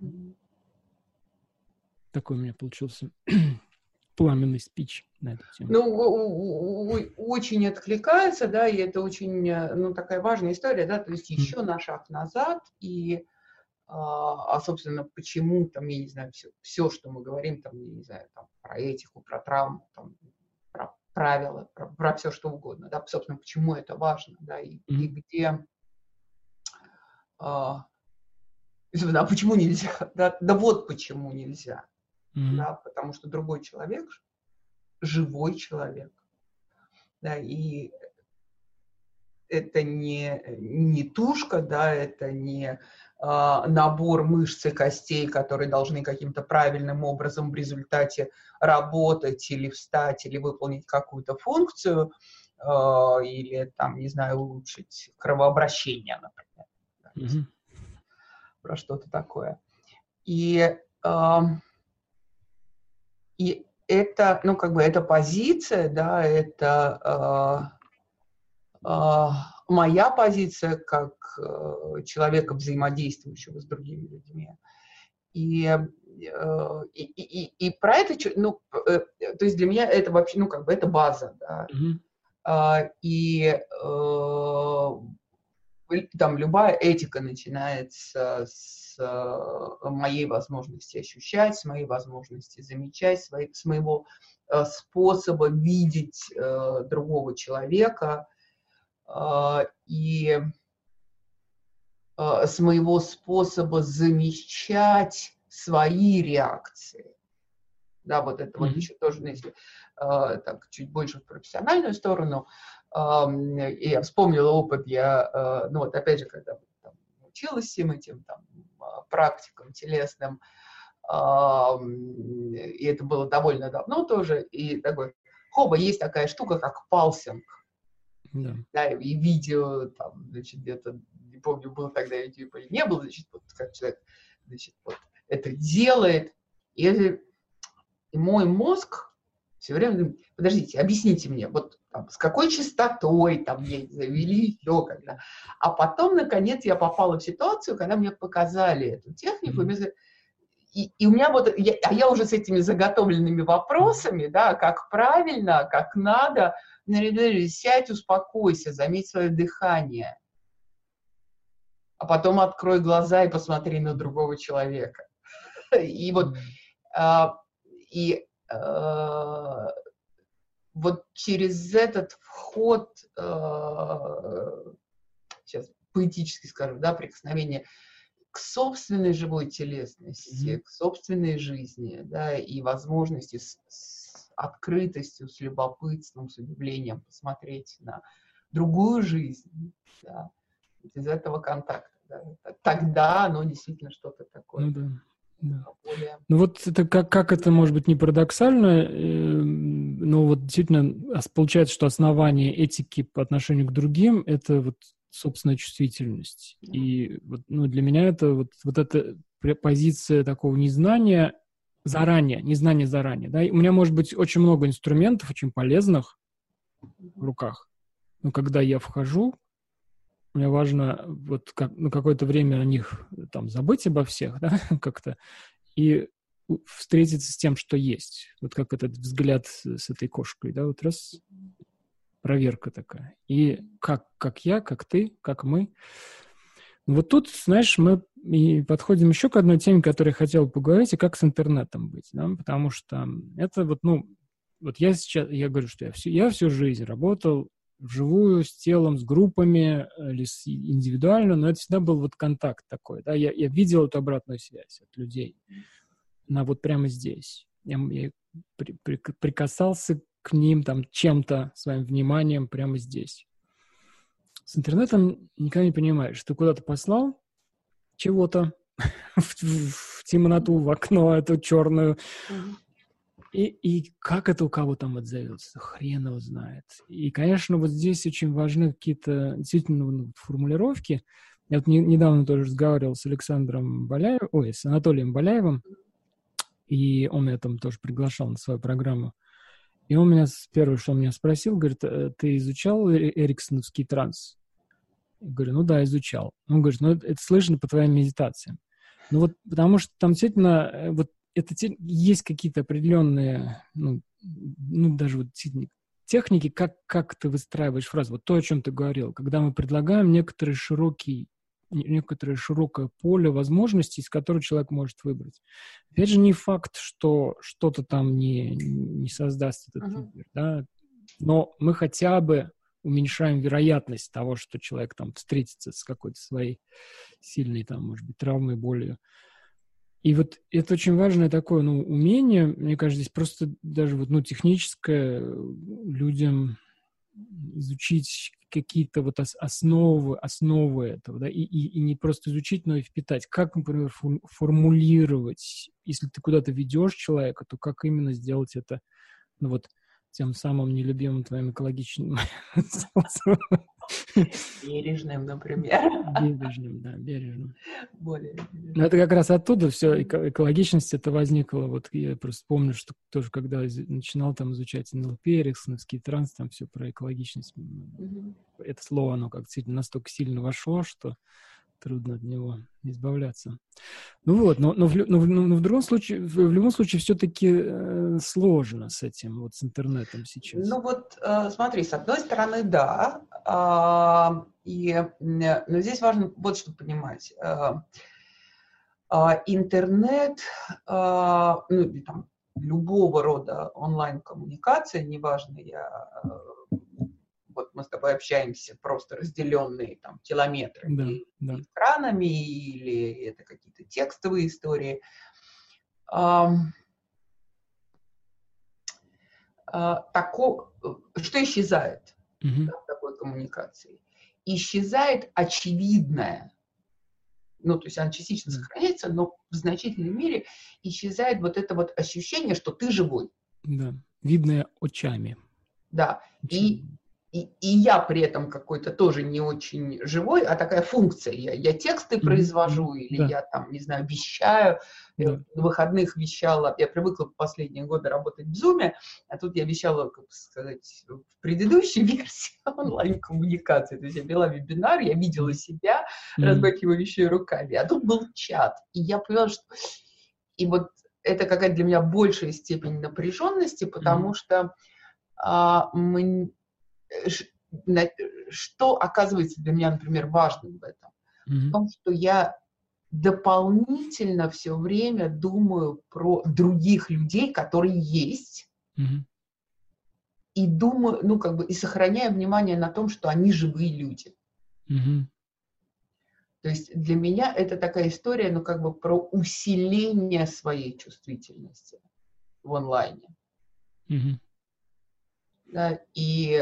Такой у меня получился пламенный спич на эту тему. Ну, очень откликается, да, и это очень, ну, такая важная история, да, то есть еще на шаг назад, и, собственно, почему, там, я не знаю, все, что мы говорим, там, я не знаю, там, про этику, про травму, там, про правила, про все, что угодно, да, собственно, почему это важно, да, и где, да, почему нельзя, да, вот почему нельзя, да, потому что другой человек, живой человек, да, и это не тушка, да, это не набор мышц и костей, которые должны каким-то правильным образом в результате работать или встать, или выполнить какую-то функцию, или, там, не знаю, улучшить кровообращение, например. Да, про что-то такое. И это, ну, как бы, эта позиция, да, это моя позиция как человека, взаимодействующего с другими людьми. И про это, ну, то есть для меня это вообще, ну, как бы, это база, да. И там любая этика начинается с моей возможности ощущать, с моей возможности замечать, с моего способа видеть другого человека, и с моего способа замечать свои реакции. Да, вот это вот еще тоже, если так, чуть больше в профессиональную сторону. И я вспомнила опыт, ну вот опять же, когда там, училась всем этим там, практикам телесным, и это было довольно давно тоже, и такой, есть такая штука, как палсинг. Да, и видео, там, значит, где-то, не помню, был тогда YouTube или не был, значит, вот как человек, значит, вот это делает, и мой мозг все время думает, подождите, объясните мне, вот там, с какой частотой там мне завели еще когда. А потом, наконец, я попала в ситуацию, когда мне показали эту технику, и у меня вот, я уже с этими заготовленными вопросами, да, как правильно, как надо, сядь, успокойся, заметь свое дыхание, а потом открой глаза и посмотри на другого человека. И вот, вот через этот вход, сейчас поэтически скажу, да, прикосновение к собственной живой телесности, к собственной жизни, да, и возможности с открытостью, с любопытством, с удивлением посмотреть на другую жизнь, да, из этого контакта. Да. Тогда оно действительно что-то такое. Ну да. Да. Ну вот это как это может быть не парадоксально, но вот действительно получается, что основание этики по отношению к другим — это вот собственная чувствительность. И вот, ну, для меня это вот эта позиция такого незнания заранее. Да? И у меня может быть очень много инструментов, очень полезных в руках, но когда я вхожу, мне важно вот на какое-то время о них там забыть обо всех, да, как-то, и встретиться с тем, что есть. Вот как этот взгляд с этой кошкой, да, вот раз, проверка такая. И как я, как ты, как мы. Вот тут, знаешь, мы и подходим еще к одной теме, которой я хотел поговорить, и как с интернетом быть, да, потому что это вот, ну, вот я говорю, что я всю жизнь работал вживую, с телом, с группами или индивидуально, но это всегда был вот контакт такой, да, я видел эту обратную связь от людей, она вот прямо здесь. Я прикасался к ним там чем-то, своим вниманием прямо здесь. С интернетом никогда не понимаешь, ты куда-то послал чего-то в темноту, в окно эту черную, И как это у кого там отзовется, хрен его знает. И, конечно, вот здесь очень важны какие-то действительно формулировки. Я вот недавно тоже разговаривал с Александром Баляевым, с Анатолием Баляевым, и он меня там тоже приглашал на свою программу. И он меня, первое, что он меня спросил, говорит, ты изучал эриксоновский транс? Я говорю, ну да, изучал. Он говорит, ну это слышно по твоим медитациям. Ну вот потому что там действительно вот это есть какие-то определенные, даже вот техники, как ты выстраиваешь фразу. Вот то, о чем ты говорил. Когда мы предлагаем некоторое широкое поле возможностей, из которых человек может выбрать. Опять же, не факт, что что-то там не создаст этот выбор, да? Но мы хотя бы уменьшаем вероятность того, что человек там встретится с какой-то своей сильной, там, может быть, травмой, болью. И вот это очень важное такое, умение, мне кажется, здесь просто даже вот, техническое людям изучить какие-то вот основы этого, да, и не просто изучить, но и впитать. Как, например, формулировать, если ты куда-то ведешь человека, то как именно сделать это, тем самым нелюбимым твоим экологичным способом. Бережным, например. Бережным, да, бережным. Более. Но это как раз оттуда все, экологичность это возникла. Вот я просто помню, что тоже когда начинал там изучать НЛП, эриксоновский транс, там все про экологичность. Это слово, оно как настолько сильно вошло, что трудно от него избавляться. Но в другом случае, в любом случае, все-таки сложно с этим, вот с интернетом сейчас. Смотри, с одной стороны, да, но здесь важно вот что понимать. Интернет, любого рода онлайн-коммуникация, неважно, мы с тобой общаемся просто разделенные там километрами экранами, или это какие-то текстовые истории. Что исчезает в такой коммуникации? Исчезает очевидное. То есть она частично сохраняется, но в значительной мере исчезает вот это вот ощущение, что ты живой. Да, видное очами. Да, и я при этом какой-то тоже не очень живой, а такая функция. Я тексты произвожу, или я там, не знаю, вещаю. На выходных вещала, я привыкла в последние годы работать в Zoom, а тут я вещала, как сказать, в предыдущей версии онлайн-коммуникации. То есть я вела вебинар, я видела себя, размахивающую руками, а тут был чат. И я поняла, что... И вот это какая-то для меня большая степень напряженности, потому что что оказывается для меня, например, важным в этом? В том, что я дополнительно все время думаю про других людей, которые есть, и думаю, и сохраняю внимание на том, что они живые люди. То есть для меня это такая история, про усиление своей чувствительности в онлайне. Да, и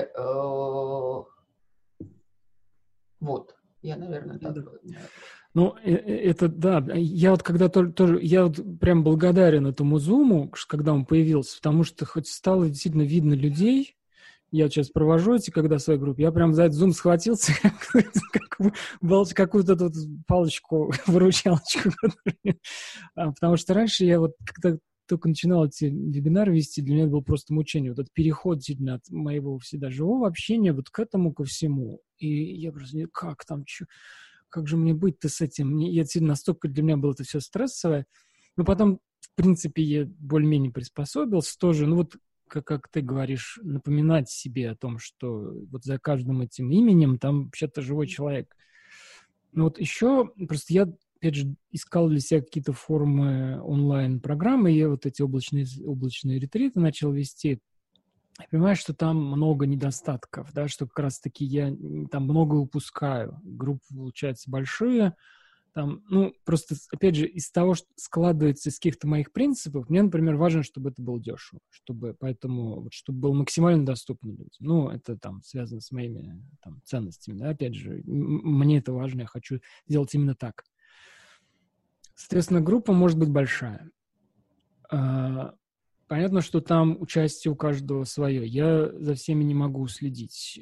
я, наверное, так говорю. Это да. Я вот когда тоже, я вот прям благодарен этому Zoom, когда он появился, потому что хоть стало действительно видно людей. Я вот сейчас провожу когда в своей группе, я прям за этот Zoom схватился, какую-то тут палочку-выручалочку. Потому что раньше я вот, когда только начинал эти вебинары вести, для меня это было просто мучение. Вот этот переход действительно от моего всегда живого общения вот к этому, ко всему. И я просто, как же мне быть-то с этим? Настолько для меня было это все стрессовое. Но потом, в принципе, я более-менее приспособился тоже. Как ты говоришь, напоминать себе о том, что вот за каждым этим именем там вообще-то живой человек. Еще просто я опять же, искал для себя какие-то формы онлайн-программы, и я вот эти облачные ретриты начал вести. Я понимаю, что там много недостатков, да, что как раз-таки я там много упускаю. Группы, получаются, большие. Там, просто, опять же, из того, что складывается из каких-то моих принципов, мне, например, важно, чтобы это было дешево, чтобы было максимально доступно людям. Это там связано с моими ценностями, да, опять же, мне это важно, я хочу сделать именно так. Соответственно, группа может быть большая. понятно, что там участие у каждого свое. Я за всеми не могу следить.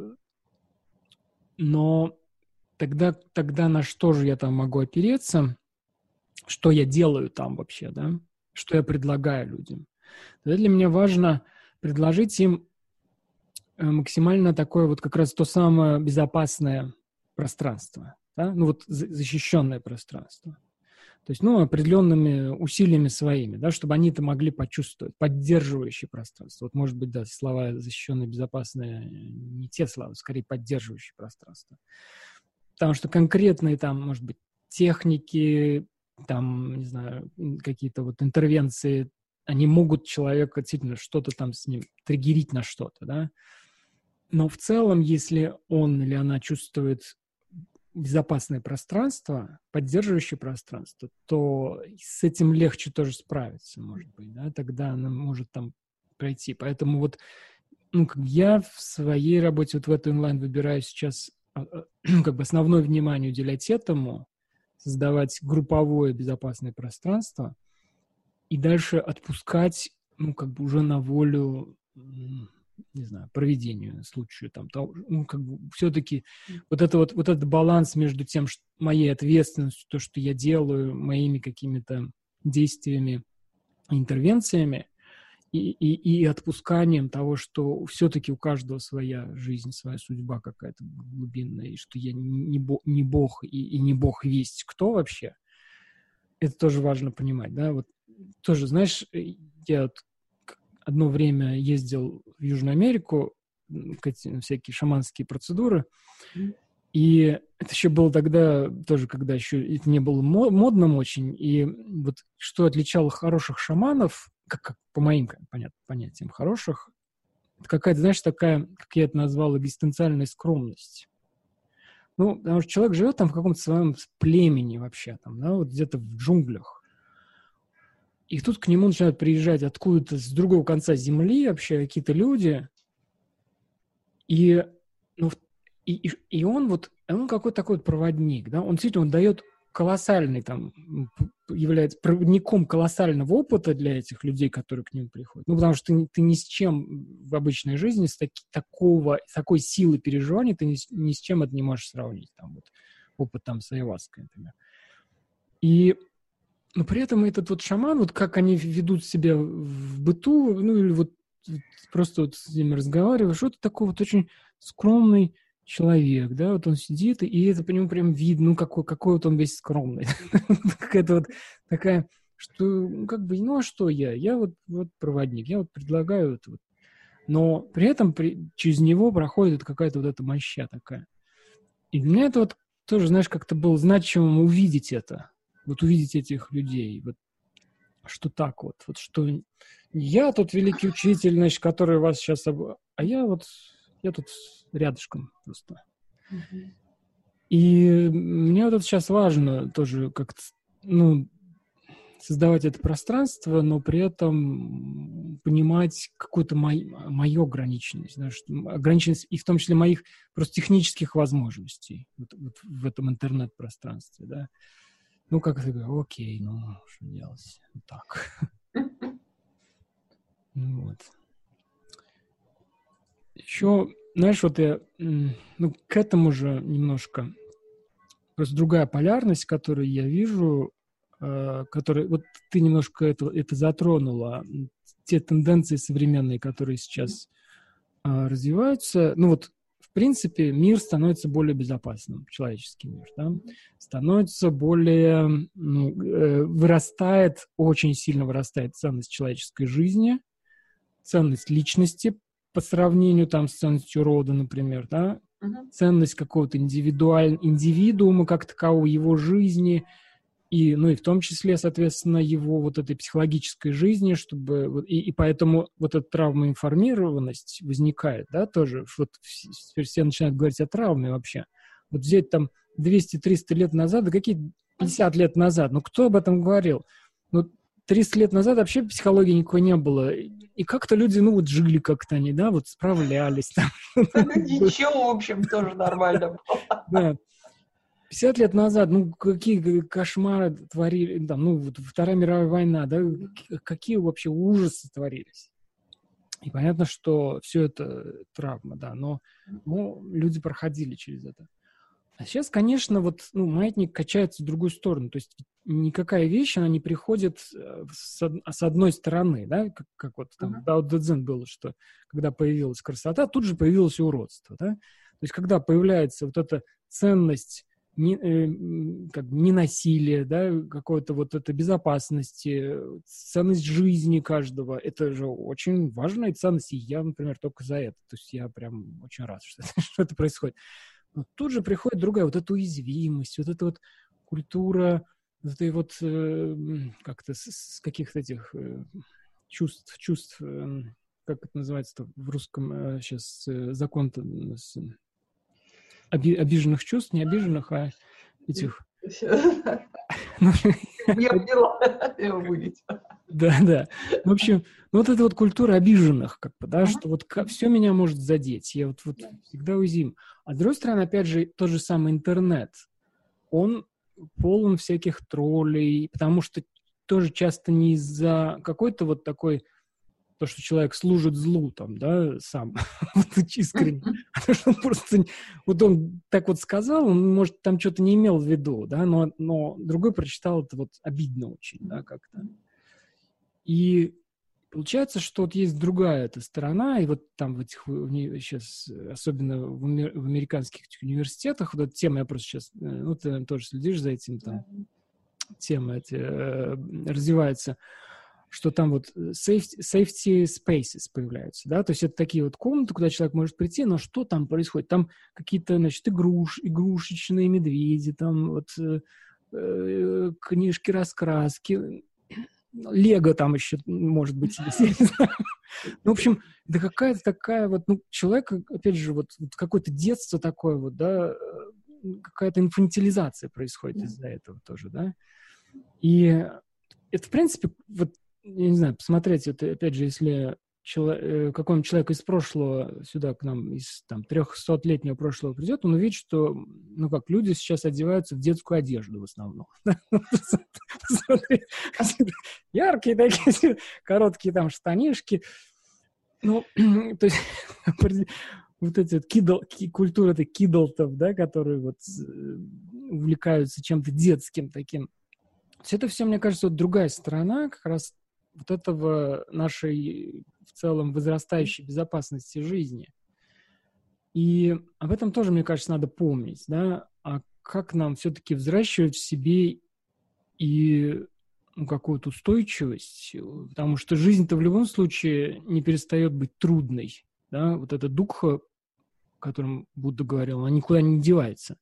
Но тогда на что же я там могу опереться? Что я делаю там вообще, да? Что я предлагаю людям? Тогда для меня важно предложить им максимально такое вот как раз то самое безопасное пространство, да? Ну вот защищенное пространство. То есть, ну, определенными усилиями своими, да, чтобы они это могли почувствовать, поддерживающее пространство. Вот, может быть, да, слова защищенное, безопасное, не те слова, скорее поддерживающее пространство. Потому что конкретные там, может быть, техники, там, не знаю, какие-то вот интервенции, они могут человека действительно что-то там с ним триггерить на что-то, да. Но в целом, если он или она чувствует безопасное пространство, поддерживающее пространство, то с этим легче тоже справиться, может быть, да, тогда она может там пройти. Поэтому вот, ну, как я в своей работе вот в этой онлайн выбираю сейчас как бы основное внимание уделять этому, создавать групповое безопасное пространство и дальше отпускать, ну, как бы уже на волю, не знаю, проведению, случаю, там, ну, как бы все-таки вот этот баланс между тем, что моей ответственностью, то, что я делаю, моими какими-то действиями, интервенциями и отпусканием того, что все-таки у каждого своя жизнь, своя судьба какая-то глубинная, и что я не бог и не бог весть кто вообще, это тоже важно понимать, да, вот тоже, знаешь, я одно время ездил в Южную Америку, всякие шаманские процедуры, и это еще было тогда, тоже когда еще это не было модным очень, и вот что отличало хороших шаманов, как по моим понятиям хороших, это какая-то, знаешь, такая, как я это назвал, экзистенциальная скромность. Ну, потому что человек живет там в каком-то своем племени вообще, там, да, вот где-то в джунглях. И тут к нему начинают приезжать откуда-то с другого конца земли вообще какие-то люди, и, ну, и он какой-то такой вот проводник, да, он действительно он дает колоссальный там, является проводником колоссального опыта для этих людей, которые к нему приходят. Ну, потому что ты ни с чем в обычной жизни с такой силы переживаний ты ни с чем это не можешь сравнить. Там вот опыт там с айваской, например. Но при этом этот вот шаман, вот как они ведут себя в быту, ну, или вот просто вот с ними разговариваешь, вот такой вот очень скромный человек, да, вот он сидит, и это по нему прям видно, ну, какой вот он весь скромный. Какая-то вот такая, что, как бы, ну, а что я? Я вот проводник, я вот предлагаю это вот. Но при этом через него проходит какая-то вот эта моща такая. И для меня это вот тоже, знаешь, как-то было значимым увидеть это. Вот увидеть этих людей, вот что так вот что я тут великий учитель, значит, который вас сейчас... А я тут рядышком просто. Mm-hmm. И мне вот это сейчас важно тоже как-то, ну, создавать это пространство, но при этом понимать какую-то мою ограниченность, да, ограниченность и в том числе моих просто технических возможностей вот в этом интернет-пространстве, да. Ну, как это говорю, окей, ну, что делать? Вот так. Вот. Еще, знаешь, вот я, ну, к этому же немножко, просто другая полярность, которую я вижу, которая, вот ты немножко это затронула, те тенденции современные, которые сейчас развиваются, ну, вот, в принципе, мир становится более безопасным, человеческий мир, да, становится более, ну, очень сильно вырастает ценность человеческой жизни, ценность личности по сравнению там с ценностью рода, например, да, ценность какого-то индивидуума как такового, его жизни, и, ну, и в том числе, соответственно, его вот этой психологической жизни, чтобы... И поэтому вот эта травмоинформированность возникает, да, тоже. Вот все начинают говорить о травме вообще. Вот взять там 200-300 лет назад, да какие 50 лет назад, ну, кто об этом говорил? Ну, 300 лет назад вообще психологии никакой не было. И как-то люди, ну, вот жили как-то они, да, вот справлялись там. Ничего, в общем, тоже нормально было. Да. 50 лет назад, ну, какие кошмары творили, там, ну, вот Вторая мировая война, да, какие вообще ужасы творились. И понятно, что все это травма, да, но люди проходили через это. А сейчас, конечно, вот, ну, маятник качается в другую сторону, то есть никакая вещь, она не приходит с одной стороны, да, как вот там в Дао Дэ Цзин было, что когда появилась красота, тут же появилось и уродство, да. То есть когда появляется вот эта ценность ненасилия, да, какой-то вот этой безопасности, ценность жизни каждого, это же очень важная ценность, и я, например, только за это, то есть я прям очень рад, что это происходит. Но тут же приходит другая, вот эта уязвимость, вот эта вот культура, вот этой вот как-то с каких-то этих чувств, как это называется в русском сейчас закон-то обиженных чувств, не обиженных, а этих... Я поняла, его будет. Да. В общем, ну вот эта вот культура обиженных, как бы, да, что вот все меня может задеть, я вот всегда уязвим. А с другой стороны, опять же, тот же самый интернет, он полон всяких троллей, потому что тоже часто не из-за какой-то вот такой, то, что человек служит злу, там, да, сам, вот искренне, а то, что он просто, вот он так вот сказал, он, может, там что-то не имел в виду, да, но другой прочитал это вот обидно очень, да, как-то. И получается, что вот есть другая эта сторона, и вот там в этих сейчас, особенно в американских университетах, вот эта тема, я просто сейчас, ну, ты, наверное, тоже следишь за этим, там, тема эти развивается, что там вот safety spaces появляются, да, то есть это такие вот комнаты, куда человек может прийти, но что там происходит? Там какие-то, значит, игрушечные медведи, там вот книжки, раскраски, Лего там еще, может быть, есть. Ну, в общем, это какая-то такая вот, ну, человек, опять же, вот какое-то детство такое вот, да, какая-то инфантилизация происходит из-за этого тоже, да. И это, в принципе, вот, я не знаю, посмотреть, это, опять же, если какой-нибудь человек из прошлого сюда к нам, из там 300-летнего прошлого придет, он увидит, что, ну как, люди сейчас одеваются в детскую одежду в основном. Яркие такие, короткие там штанишки. Ну, то есть вот эти культура кидалтов, да, которые вот увлекаются чем-то детским таким. Это все, мне кажется, вот другая сторона как раз вот этого нашей в целом возрастающей безопасности жизни. И об этом тоже, мне кажется, надо помнить, да, а как нам все-таки взращивать в себе и какую-то устойчивость, потому что жизнь-то в любом случае не перестает быть трудной, да, вот эта дукха, о котором Будда говорил, она никуда не девается.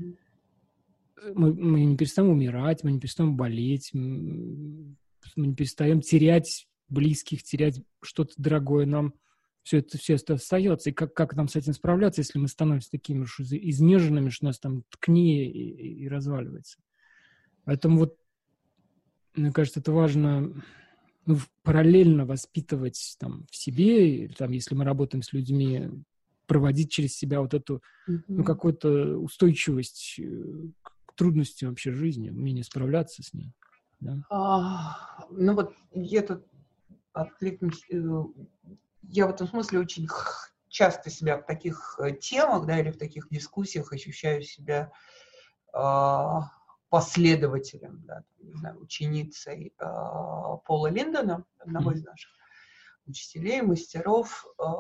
Мы не перестаем умирать, мы не перестаем болеть, мы не перестаем терять близких, терять что-то дорогое нам. Все это остается. И как нам с этим справляться, если мы становимся такими уж изнеженными, что нас там ткни и разваливается. Поэтому вот, мне кажется, это важно параллельно воспитывать там в себе, или, там, если мы работаем с людьми, проводить через себя вот эту какую-то устойчивость к трудностям вообще жизни, умение справляться с ней. Да? Ну вот я тут откликнусь. Я в этом смысле очень часто себя в таких темах, да, или в таких дискуссиях ощущаю себя последователем, да, не знаю, ученицей Пола Линдона, одного из наших учителей, мастеров.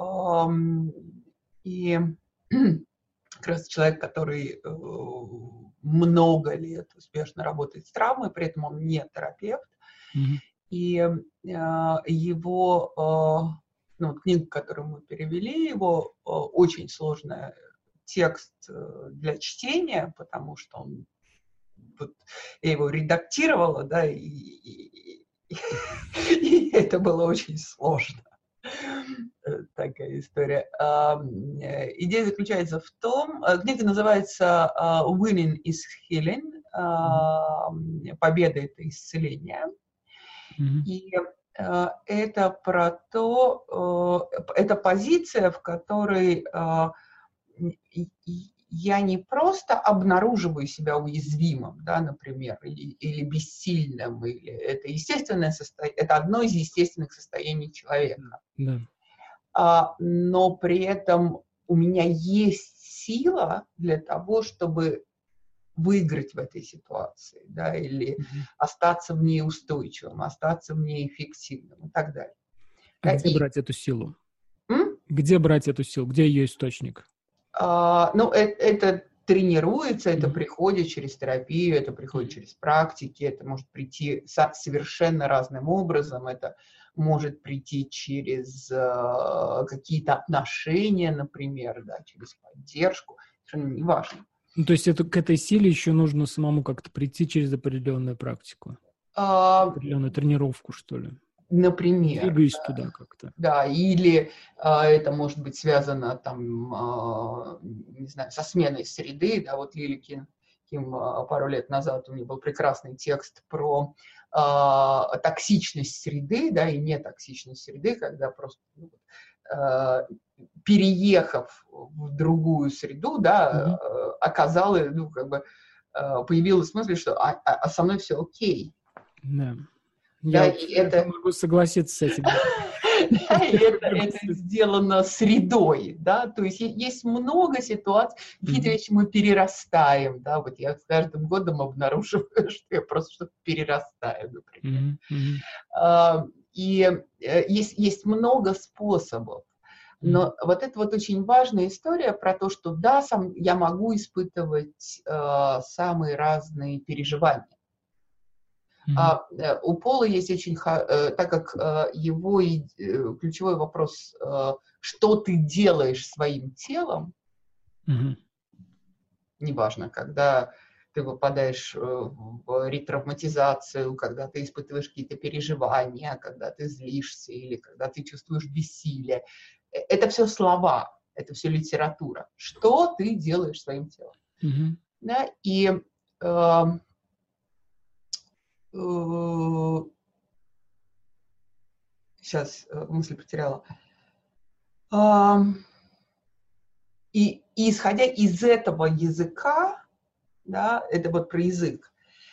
И как раз человек, который много лет успешно работает с травмой, при этом он не терапевт. И его, ну, книга, которую мы перевели, его очень сложный текст для чтения, потому что он, вот, я его редактировала, да, и это было очень сложно. Такая история. Идея заключается в том, книга называется «Winning is healing», «Победа – это исцеление». И это про то, это позиция, в которой я не просто обнаруживаю себя уязвимым, да, например, или бессильным, или это естественное состояние, это одно из естественных состояний человека. Да. Но при этом у меня есть сила для того, чтобы выиграть в этой ситуации, да, или остаться в ней устойчивым, остаться в ней эффективным и так далее. А Да, где брать эту силу? М? Где брать эту силу? Где ее источник? Ну, это тренируется, это приходит через терапию, это приходит через практики, это может прийти совершенно разным образом, это может прийти через какие-то отношения, например, да, через поддержку, совершенно неважно. Ну, то есть к этой силе еще нужно самому как-то прийти через определенную практику, определенную тренировку, что ли? Например. Двигаясь туда как-то. Да, или это может быть связано там, не знаю, со сменой среды, да, вот Лили Ким пару лет назад у нее был прекрасный текст про токсичность среды, да, и нетоксичность среды, когда просто переехав в другую среду, да, оказалось, ну, как бы появилась мысль, что со мной все окей. Да. Да, Я могу согласиться с этим. Да, и это сделано средой, да, то есть есть много ситуаций, какие-то вещи мы перерастаем, да, вот я с каждым годом обнаруживаю, что я просто что-то перерастаю, например. И есть много способов, но вот это вот очень важная история про то, что да, я могу испытывать самые разные переживания. У Пола есть очень, так как его ключевой вопрос, что ты делаешь своим телом, неважно, когда ты выпадаешь в ретравматизацию, когда ты испытываешь какие-то переживания, когда ты злишься или когда ты чувствуешь бессилие. Это все слова, это все литература. Что ты делаешь своим телом? Да? И сейчас мысль потеряла. И исходя из этого языка, да, это вот про язык,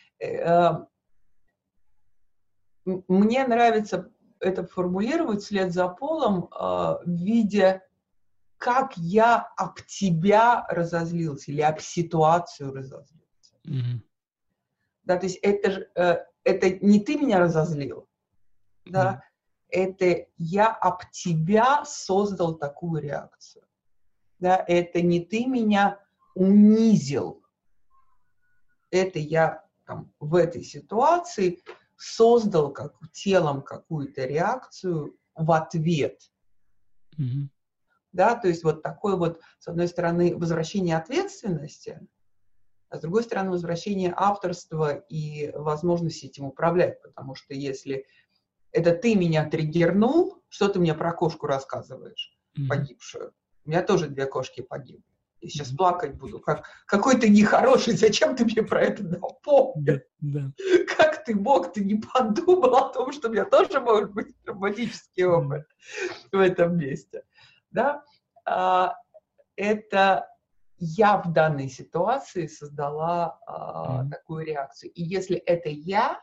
мне нравится это формулировать вслед за Полом в виде, как я об тебя разозлился или об ситуацию разозлился. Да, то есть это не ты меня разозлил, да, это я об тебя создал такую реакцию. Да, это не ты меня унизил, это я там, в этой ситуации создал телом какую-то реакцию в ответ. Да, то есть вот такое вот, с одной стороны, возвращение ответственности, а с другой стороны, возвращение авторства и возможности этим управлять, потому что если это ты меня триггернул, что ты мне про кошку рассказываешь, погибшую? У меня тоже 2 кошки погибли. Я сейчас плакать буду. Какой ты нехороший, зачем ты мне про это напомнил? Да. Как ты мог, ты не подумал о том, что у меня тоже может быть травматический опыт в этом месте. Да? Это я в данной ситуации создала такую реакцию. И если это я,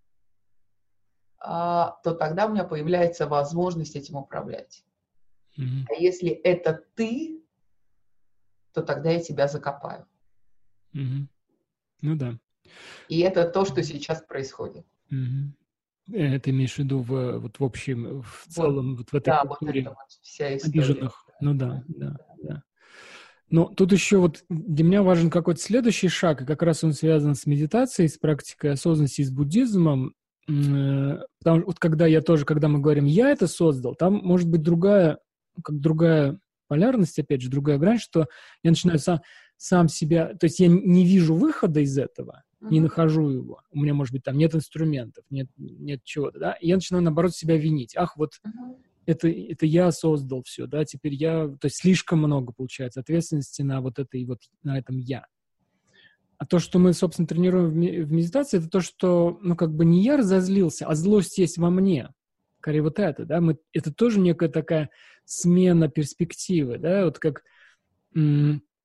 то тогда у меня появляется возможность этим управлять. А если это ты, то тогда я тебя закопаю. Ну да. И это то, что сейчас происходит. Это имеешь в виду в общем, в целом, вот в этой культуре вот это вот вся история. обиженных. Ну да. Но тут еще вот для меня важен какой-то следующий шаг, и как раз он связан с медитацией, с практикой осознанности, с буддизмом. Потому что вот когда мы говорим «я это создал», там может быть другая полярность, опять же, другая грань, что я начинаю сам себя, то есть я не вижу выхода из этого, не нахожу его, у меня, может быть, там нет инструментов, нет чего-то, да, и я начинаю, наоборот, себя винить. Это я создал все, да, теперь то есть слишком много, получается, ответственности на на этом я. А то, что мы, собственно, тренируем в медитации, это то, что, не я разозлился, а злость есть во мне. Скорее вот это, да, это тоже некая такая смена перспективы, да, вот как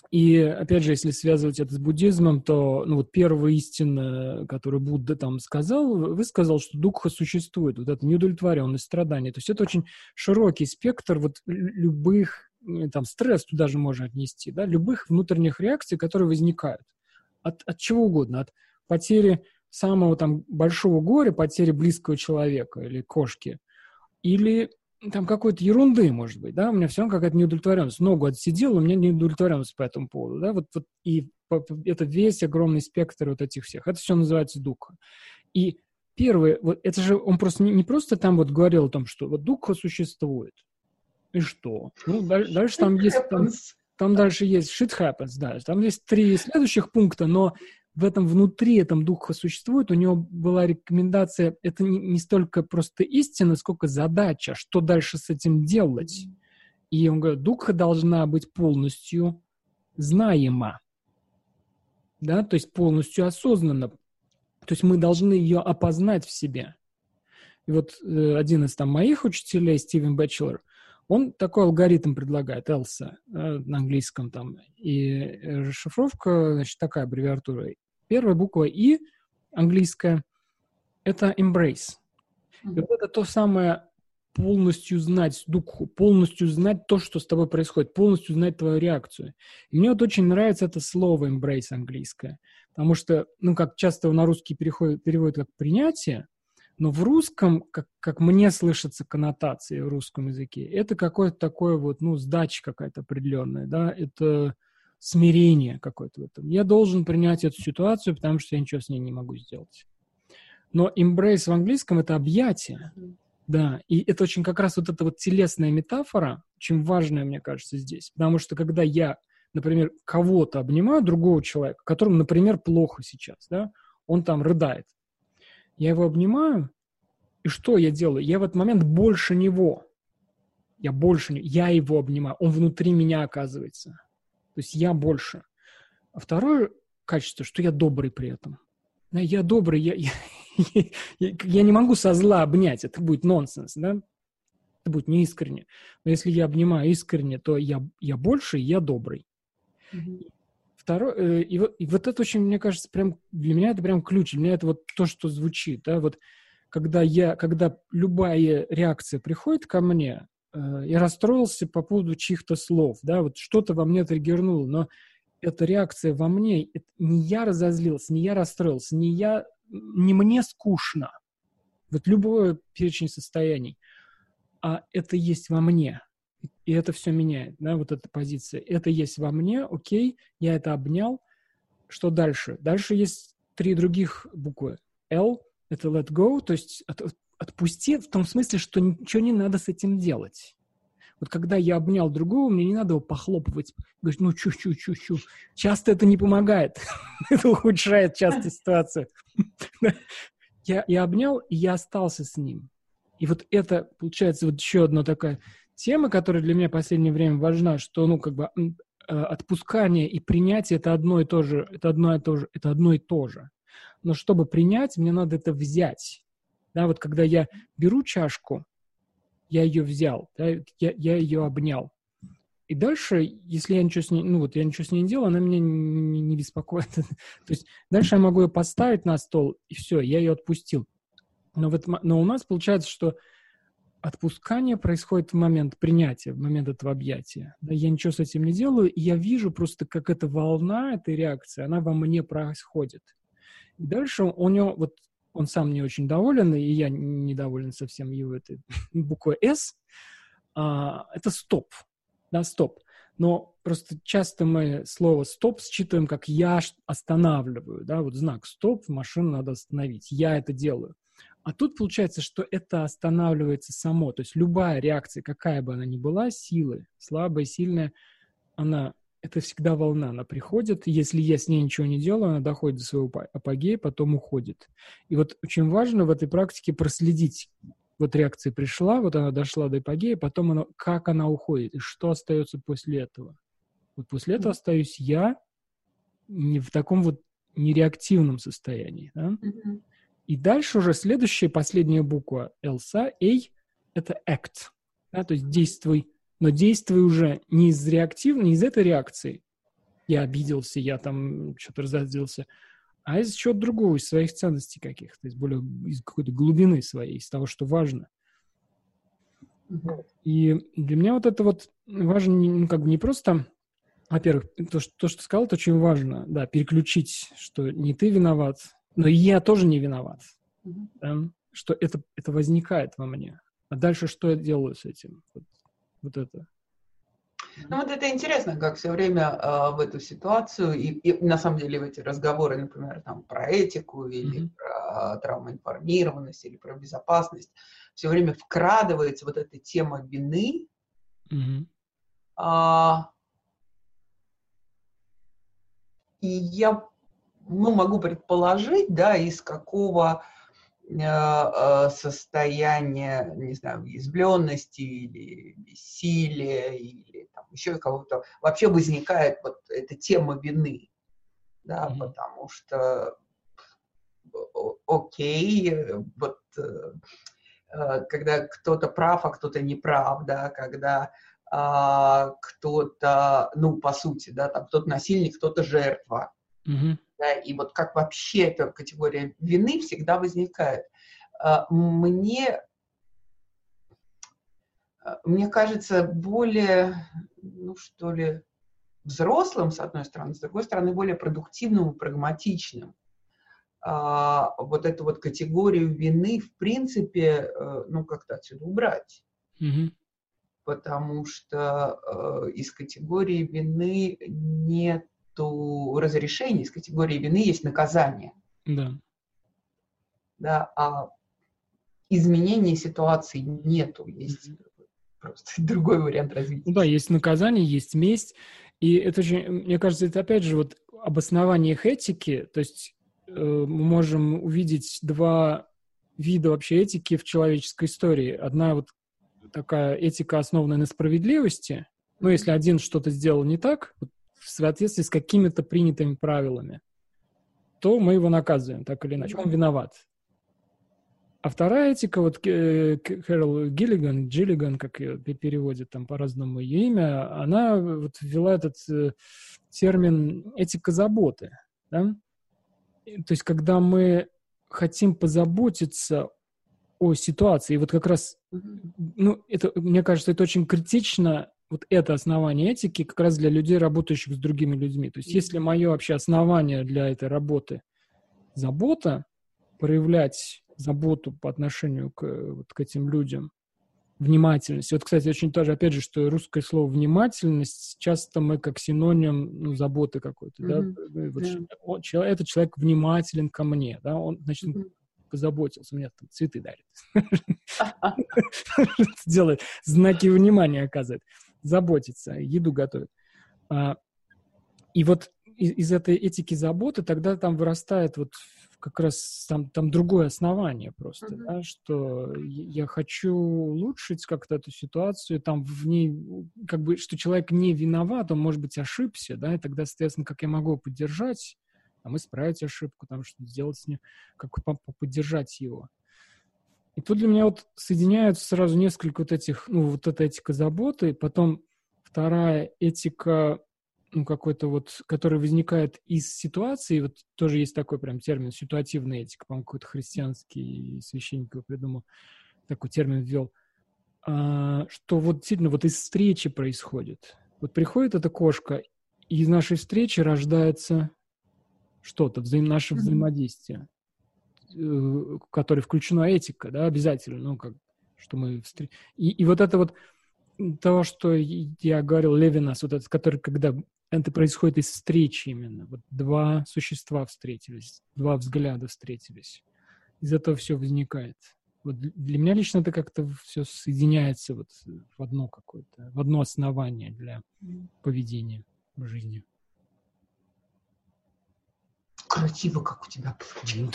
И, опять же, если связывать это с буддизмом, то ну, вот первая истина, которую Будда там сказал, высказал, что дуkkха существует, вот это неудовлетворенность, страдание. То есть это очень широкий спектр вот любых, там, стресс туда же можно отнести, да, любых внутренних реакций, которые возникают. От чего угодно, от потери самого там большого горя, потери близкого человека или кошки, или там какой-то ерунды, может быть, да, у меня все равно какая-то неудовлетворенность. Ногу отсидел, у меня неудовлетворенность по этому поводу, да, вот и это весь огромный спектр вот этих всех. Это все называется дуkkha. И первое, вот это же, он просто не просто там вот говорил о том, что вот дуkkha существует. И что? Ну, дальше там есть, там дальше есть shit happens, да, там есть 3 следующих пункта, но в этом внутри, этом дуkkha существует, у него была рекомендация, это не столько просто истина, сколько задача, что дальше с этим делать. И он говорит, дуkkha должна быть полностью знаема, да, то есть полностью осознанно. То есть мы должны ее опознать в себе. И вот один из там моих учителей, Стивен Бэтчелор, он такой алгоритм предлагает, ELSA, на английском там. И расшифровка, значит, такая аббревиатура. Первая буква «И» английская — это embrace. И вот это то самое полностью знать дукху, полностью знать то, что с тобой происходит, полностью знать твою реакцию. И мне вот очень нравится это слово embrace английское, потому что, ну, как часто на русский переводят как принятие, но в русском, как мне слышатся коннотации в русском языке, это какое-то такое вот, ну, сдача какая-то определенная, да, это смирение какое-то в этом. Я должен принять эту ситуацию, потому что я ничего с ней не могу сделать. Но embrace в английском — это объятие, да, и это очень как раз вот эта вот телесная метафора, очень важная, мне кажется, здесь, потому что когда я, например, кого-то обнимаю, другого человека, которому, например, плохо сейчас, да, он там рыдает, я его обнимаю, и что я делаю? Я в этот момент больше него. Я его обнимаю. Он внутри меня оказывается. То есть я больше. А второе качество, что я добрый при этом. Да, я добрый, я не могу со зла обнять. Это будет нонсенс, да? Это будет неискренне. Но если я обнимаю искренне, то я больше, и я добрый. Второе, и вот это очень, мне кажется, прям для меня это прям ключ. Для меня это вот то, что звучит. Да? Вот когда любая реакция приходит ко мне, я расстроился по поводу чьих-то слов, да, вот что-то во мне триггернуло, но эта реакция во мне, не я разозлился, не я расстроился, не мне скучно, вот любой перечень состояний, а это есть во мне, и это все меняет, да, вот эта позиция. Это есть во мне, окей, я это обнял. Что дальше? Дальше есть 3 других буквы. L — это let go, то есть отпусти в том смысле, что ничего не надо с этим делать. Вот когда я обнял другого, мне не надо его похлопывать. Говорить, ну, чу-чу-чу-чу. Часто это не помогает. Это ухудшает часто ситуацию. Я обнял, и я остался с ним. И вот это, получается, вот еще одна такая тема, которая для меня в последнее время важна, что, ну, как бы отпускание и принятие — это одно и то же. Это одно и то же. Но чтобы принять, мне надо это взять. Да, вот когда я беру чашку, я ее взял, да, я ее обнял. И дальше, если я ничего с ней, я ничего с ней не делал, она меня не беспокоит. То есть дальше я могу ее поставить на стол, и все, я ее отпустил. Но у нас получается, что отпускание происходит в момент принятия, в момент этого объятия. Да, я ничего с этим не делаю, и я вижу просто, как эта волна, эта реакция, она во мне происходит. И дальше у него, вот он сам не очень доволен, и я недоволен совсем его этой буквой «С», это стоп. Да, стоп. Но просто часто мы слово «стоп» считываем как «я останавливаю». Да, вот знак «стоп», машину надо остановить. Я это делаю. А тут получается, что это останавливается само. То есть любая реакция, какая бы она ни была, силы, слабая, сильная, это всегда волна. Она приходит, если я с ней ничего не делаю, она доходит до своего апогея, потом уходит. И вот очень важно в этой практике проследить. Вот реакция пришла, вот она дошла до апогея, потом как она уходит, и что остается после этого. Вот после этого остаюсь я не в таком вот нереактивном состоянии. Да? И дальше уже следующая, последняя буква «элса», «a» — это act. Да? То есть действуй, но действуй уже не из этой реакции, я обиделся, я там что-то разозлился, а из чего-то другого, из своих ценностей каких-то, из какой-то глубины своей, из того, что важно. И для меня вот это вот важно не просто, во-первых, то, что ты сказал, это очень важно, да, переключить, что не ты виноват, но и я тоже не виноват, да, что это возникает во мне. А дальше что я делаю с этим? Вот это. Ну вот это интересно, как все время в эту ситуацию и на самом деле в эти разговоры, например, там про этику или про травмоинформированность или про безопасность, все время вкрадывается вот эта тема вины. И я могу предположить, да, из какого состояния, не знаю, уязвленности или бессилия, или там еще кого-то, вообще возникает вот эта тема вины, да, потому что, окей, вот когда кто-то прав, а кто-то не прав, да, когда кто-то, ну, по сути, да, там кто-то насильник, кто-то жертва, да, и вот как вообще эта категория вины всегда возникает. Мне кажется, более, ну что ли, взрослым, с одной стороны, с другой стороны, более продуктивным и прагматичным. Вот эту вот категорию вины, в принципе, ну, как-то отсюда убрать. Потому что из категории вины нету разрешения, из категории вины есть наказание. Да. Да, а изменения ситуации нету, есть просто другой вариант развития. Ну да, есть наказание, есть месть, и это же, мне кажется, это опять же вот об основаниях этики, то есть мы можем увидеть два вида вообще этики в человеческой истории. Одна вот такая этика, основанная на справедливости, ну, если один что-то сделал не так, вот, в соответствии с какими-то принятыми правилами, то мы его наказываем, так или иначе, он виноват. А вторая этика, вот Кэрол Гиллиган, как ее переводят там по-разному ее имя, она вот ввела этот термин этика заботы, да? То есть когда мы хотим позаботиться о ситуации, и вот как раз, ну, это, мне кажется, это очень критично, вот это основание этики как раз для людей, работающих с другими людьми. То есть если мое вообще основание для этой работы забота, проявлять заботу по отношению к этим людям, внимательность. Вот, кстати, очень тоже, опять же, что русское слово «внимательность» часто мы как синоним, ну, заботы какой-то, да? Вот, этот человек внимателен ко мне, да, он, значит, он позаботился, мне там цветы дарит. Делает, знаки внимания оказывает, заботится, еду готовит. И вот из этой этики заботы тогда там вырастает вот как раз там другое основание просто, да, что я хочу улучшить как-то эту ситуацию, там в ней, как бы, что человек не виноват, он, может быть, ошибся, да, и тогда, соответственно, как я могу поддержать, там, исправить ошибку, там, что-то сделать с ним, как поддержать его. И тут для меня вот соединяются сразу несколько вот этих, ну, вот эта этика заботы, потом вторая этика, ну, какой-то вот, который возникает из ситуации, вот тоже есть такой прям термин ситуативная этика, по-моему, какой-то христианский священник его придумал, такой термин ввел, что вот действительно вот из встречи происходит. Вот приходит эта кошка, и из нашей встречи рождается что-то, наше взаимодействие, в которое включена этика, да, обязательно, ну, как, что мы... И вот это вот то, что я говорил, Левинас, вот этот, который, когда это происходит из встречи именно. Вот два существа встретились, два взгляда встретились. Из этого все возникает. Вот для меня лично это как-то все соединяется вот в одно какое-то, в одно основание для поведения в жизни. Красиво, как у тебя получилось.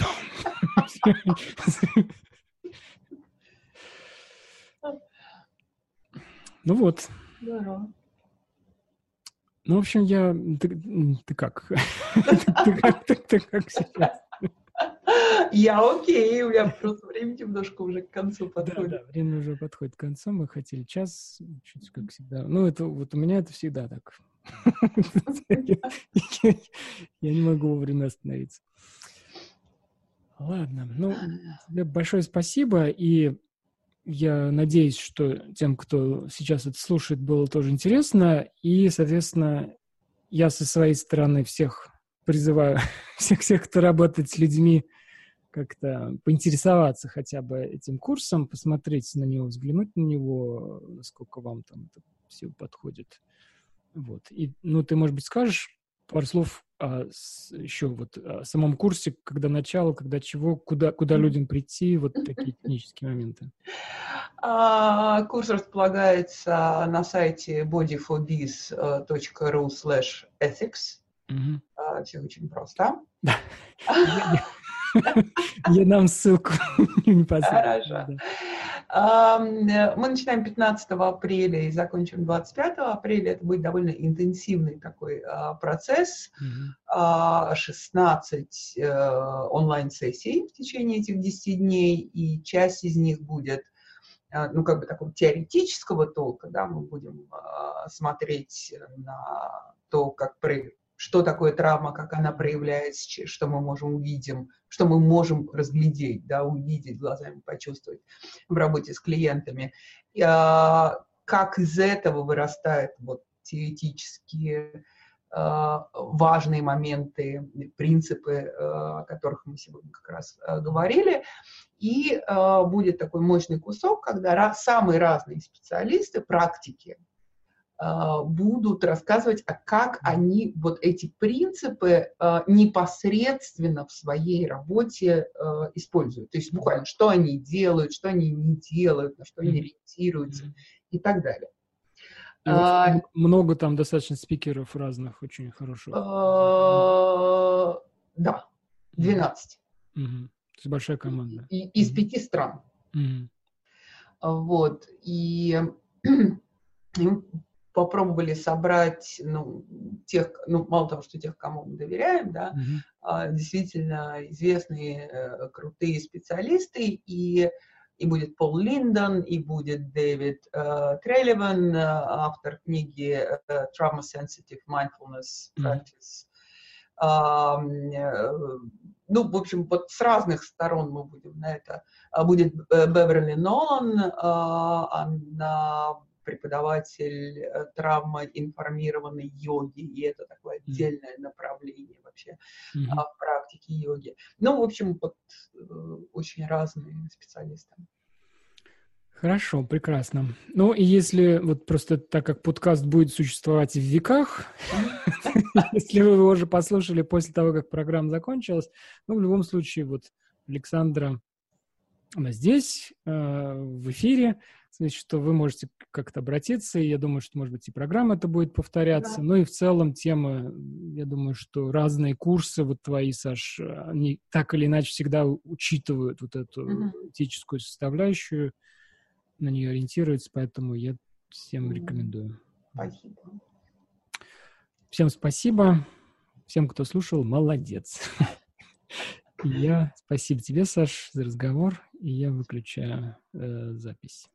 Ну вот. Здорово. Ну, в общем, Ты как? Ты как сейчас? Я окей, у меня просто время немножко уже к концу подходит. Да, время уже подходит к концу. Мы хотели час, чуть как всегда. Ну, это вот у меня это всегда так Я не могу вовремя остановиться. Ладно, ну, тебе большое спасибо, и я надеюсь, что тем, кто сейчас это слушает, было тоже интересно, и, соответственно, я со своей стороны всех призываю, всех, кто работает с людьми, как-то поинтересоваться хотя бы этим курсом, посмотреть на него, взглянуть на него, насколько вам там это все подходит. Вот. И, ну, ты, может быть, скажешь пару слов еще вот о самом курсе, когда начало, когда чего, куда людям прийти, вот такие технические моменты. Курс располагается на сайте bodyforbiz.ru/ethics. Все очень просто. Я дам ссылку непосредственно. Хорошо. Мы начинаем 15 апреля и закончим 25 апреля. Это будет довольно интенсивный такой процесс. 16 онлайн-сессий в течение этих 10 дней, и часть из них будет такого теоретического толка, да, мы будем смотреть на то, что такое травма, как она проявляется, что мы можем разглядеть, да, увидеть глазами, почувствовать в работе с клиентами. Как из этого вырастают вот теоретические важные моменты, принципы, о которых мы сегодня как раз говорили. И будет такой мощный кусок, когда самые разные специалисты, практики, будут рассказывать, как они вот эти принципы непосредственно в своей работе используют. То есть буквально, что они делают, что они не делают, на что они ориентируются и так далее. И много там достаточно спикеров разных, очень хороших. Да, 12. То есть большая команда. Из 5 стран. Вот. И попробовали собрать мало того, что тех, кому мы доверяем, да, действительно известные, крутые специалисты, и будет Пол Линдон, и будет Дэвид Трелливан, автор книги Trauma Sensitive Mindfulness Practice. В общем, вот с разных сторон мы будем на это. Будет Беверли Нолан, она преподаватель травмоинформированной йоги, и это такое отдельное направление вообще в практике йоги. В общем, вот очень разные специалисты. Хорошо, прекрасно. Ну, и если вот просто так как подкаст будет существовать в веках, если вы его уже послушали после того, как программа закончилась, в любом случае, вот Александра, она здесь, в эфире, значит, что вы можете как-то обратиться, и я думаю, что, может быть, и программа это будет повторяться. Ну и в целом тема, я думаю, что разные курсы, вот твои, Саш, они так или иначе всегда учитывают вот эту этическую составляющую, на нее ориентируются, поэтому я всем рекомендую. Спасибо. Всем спасибо. Всем, кто слушал, молодец. Спасибо тебе, Саш, за разговор, и я выключаю запись.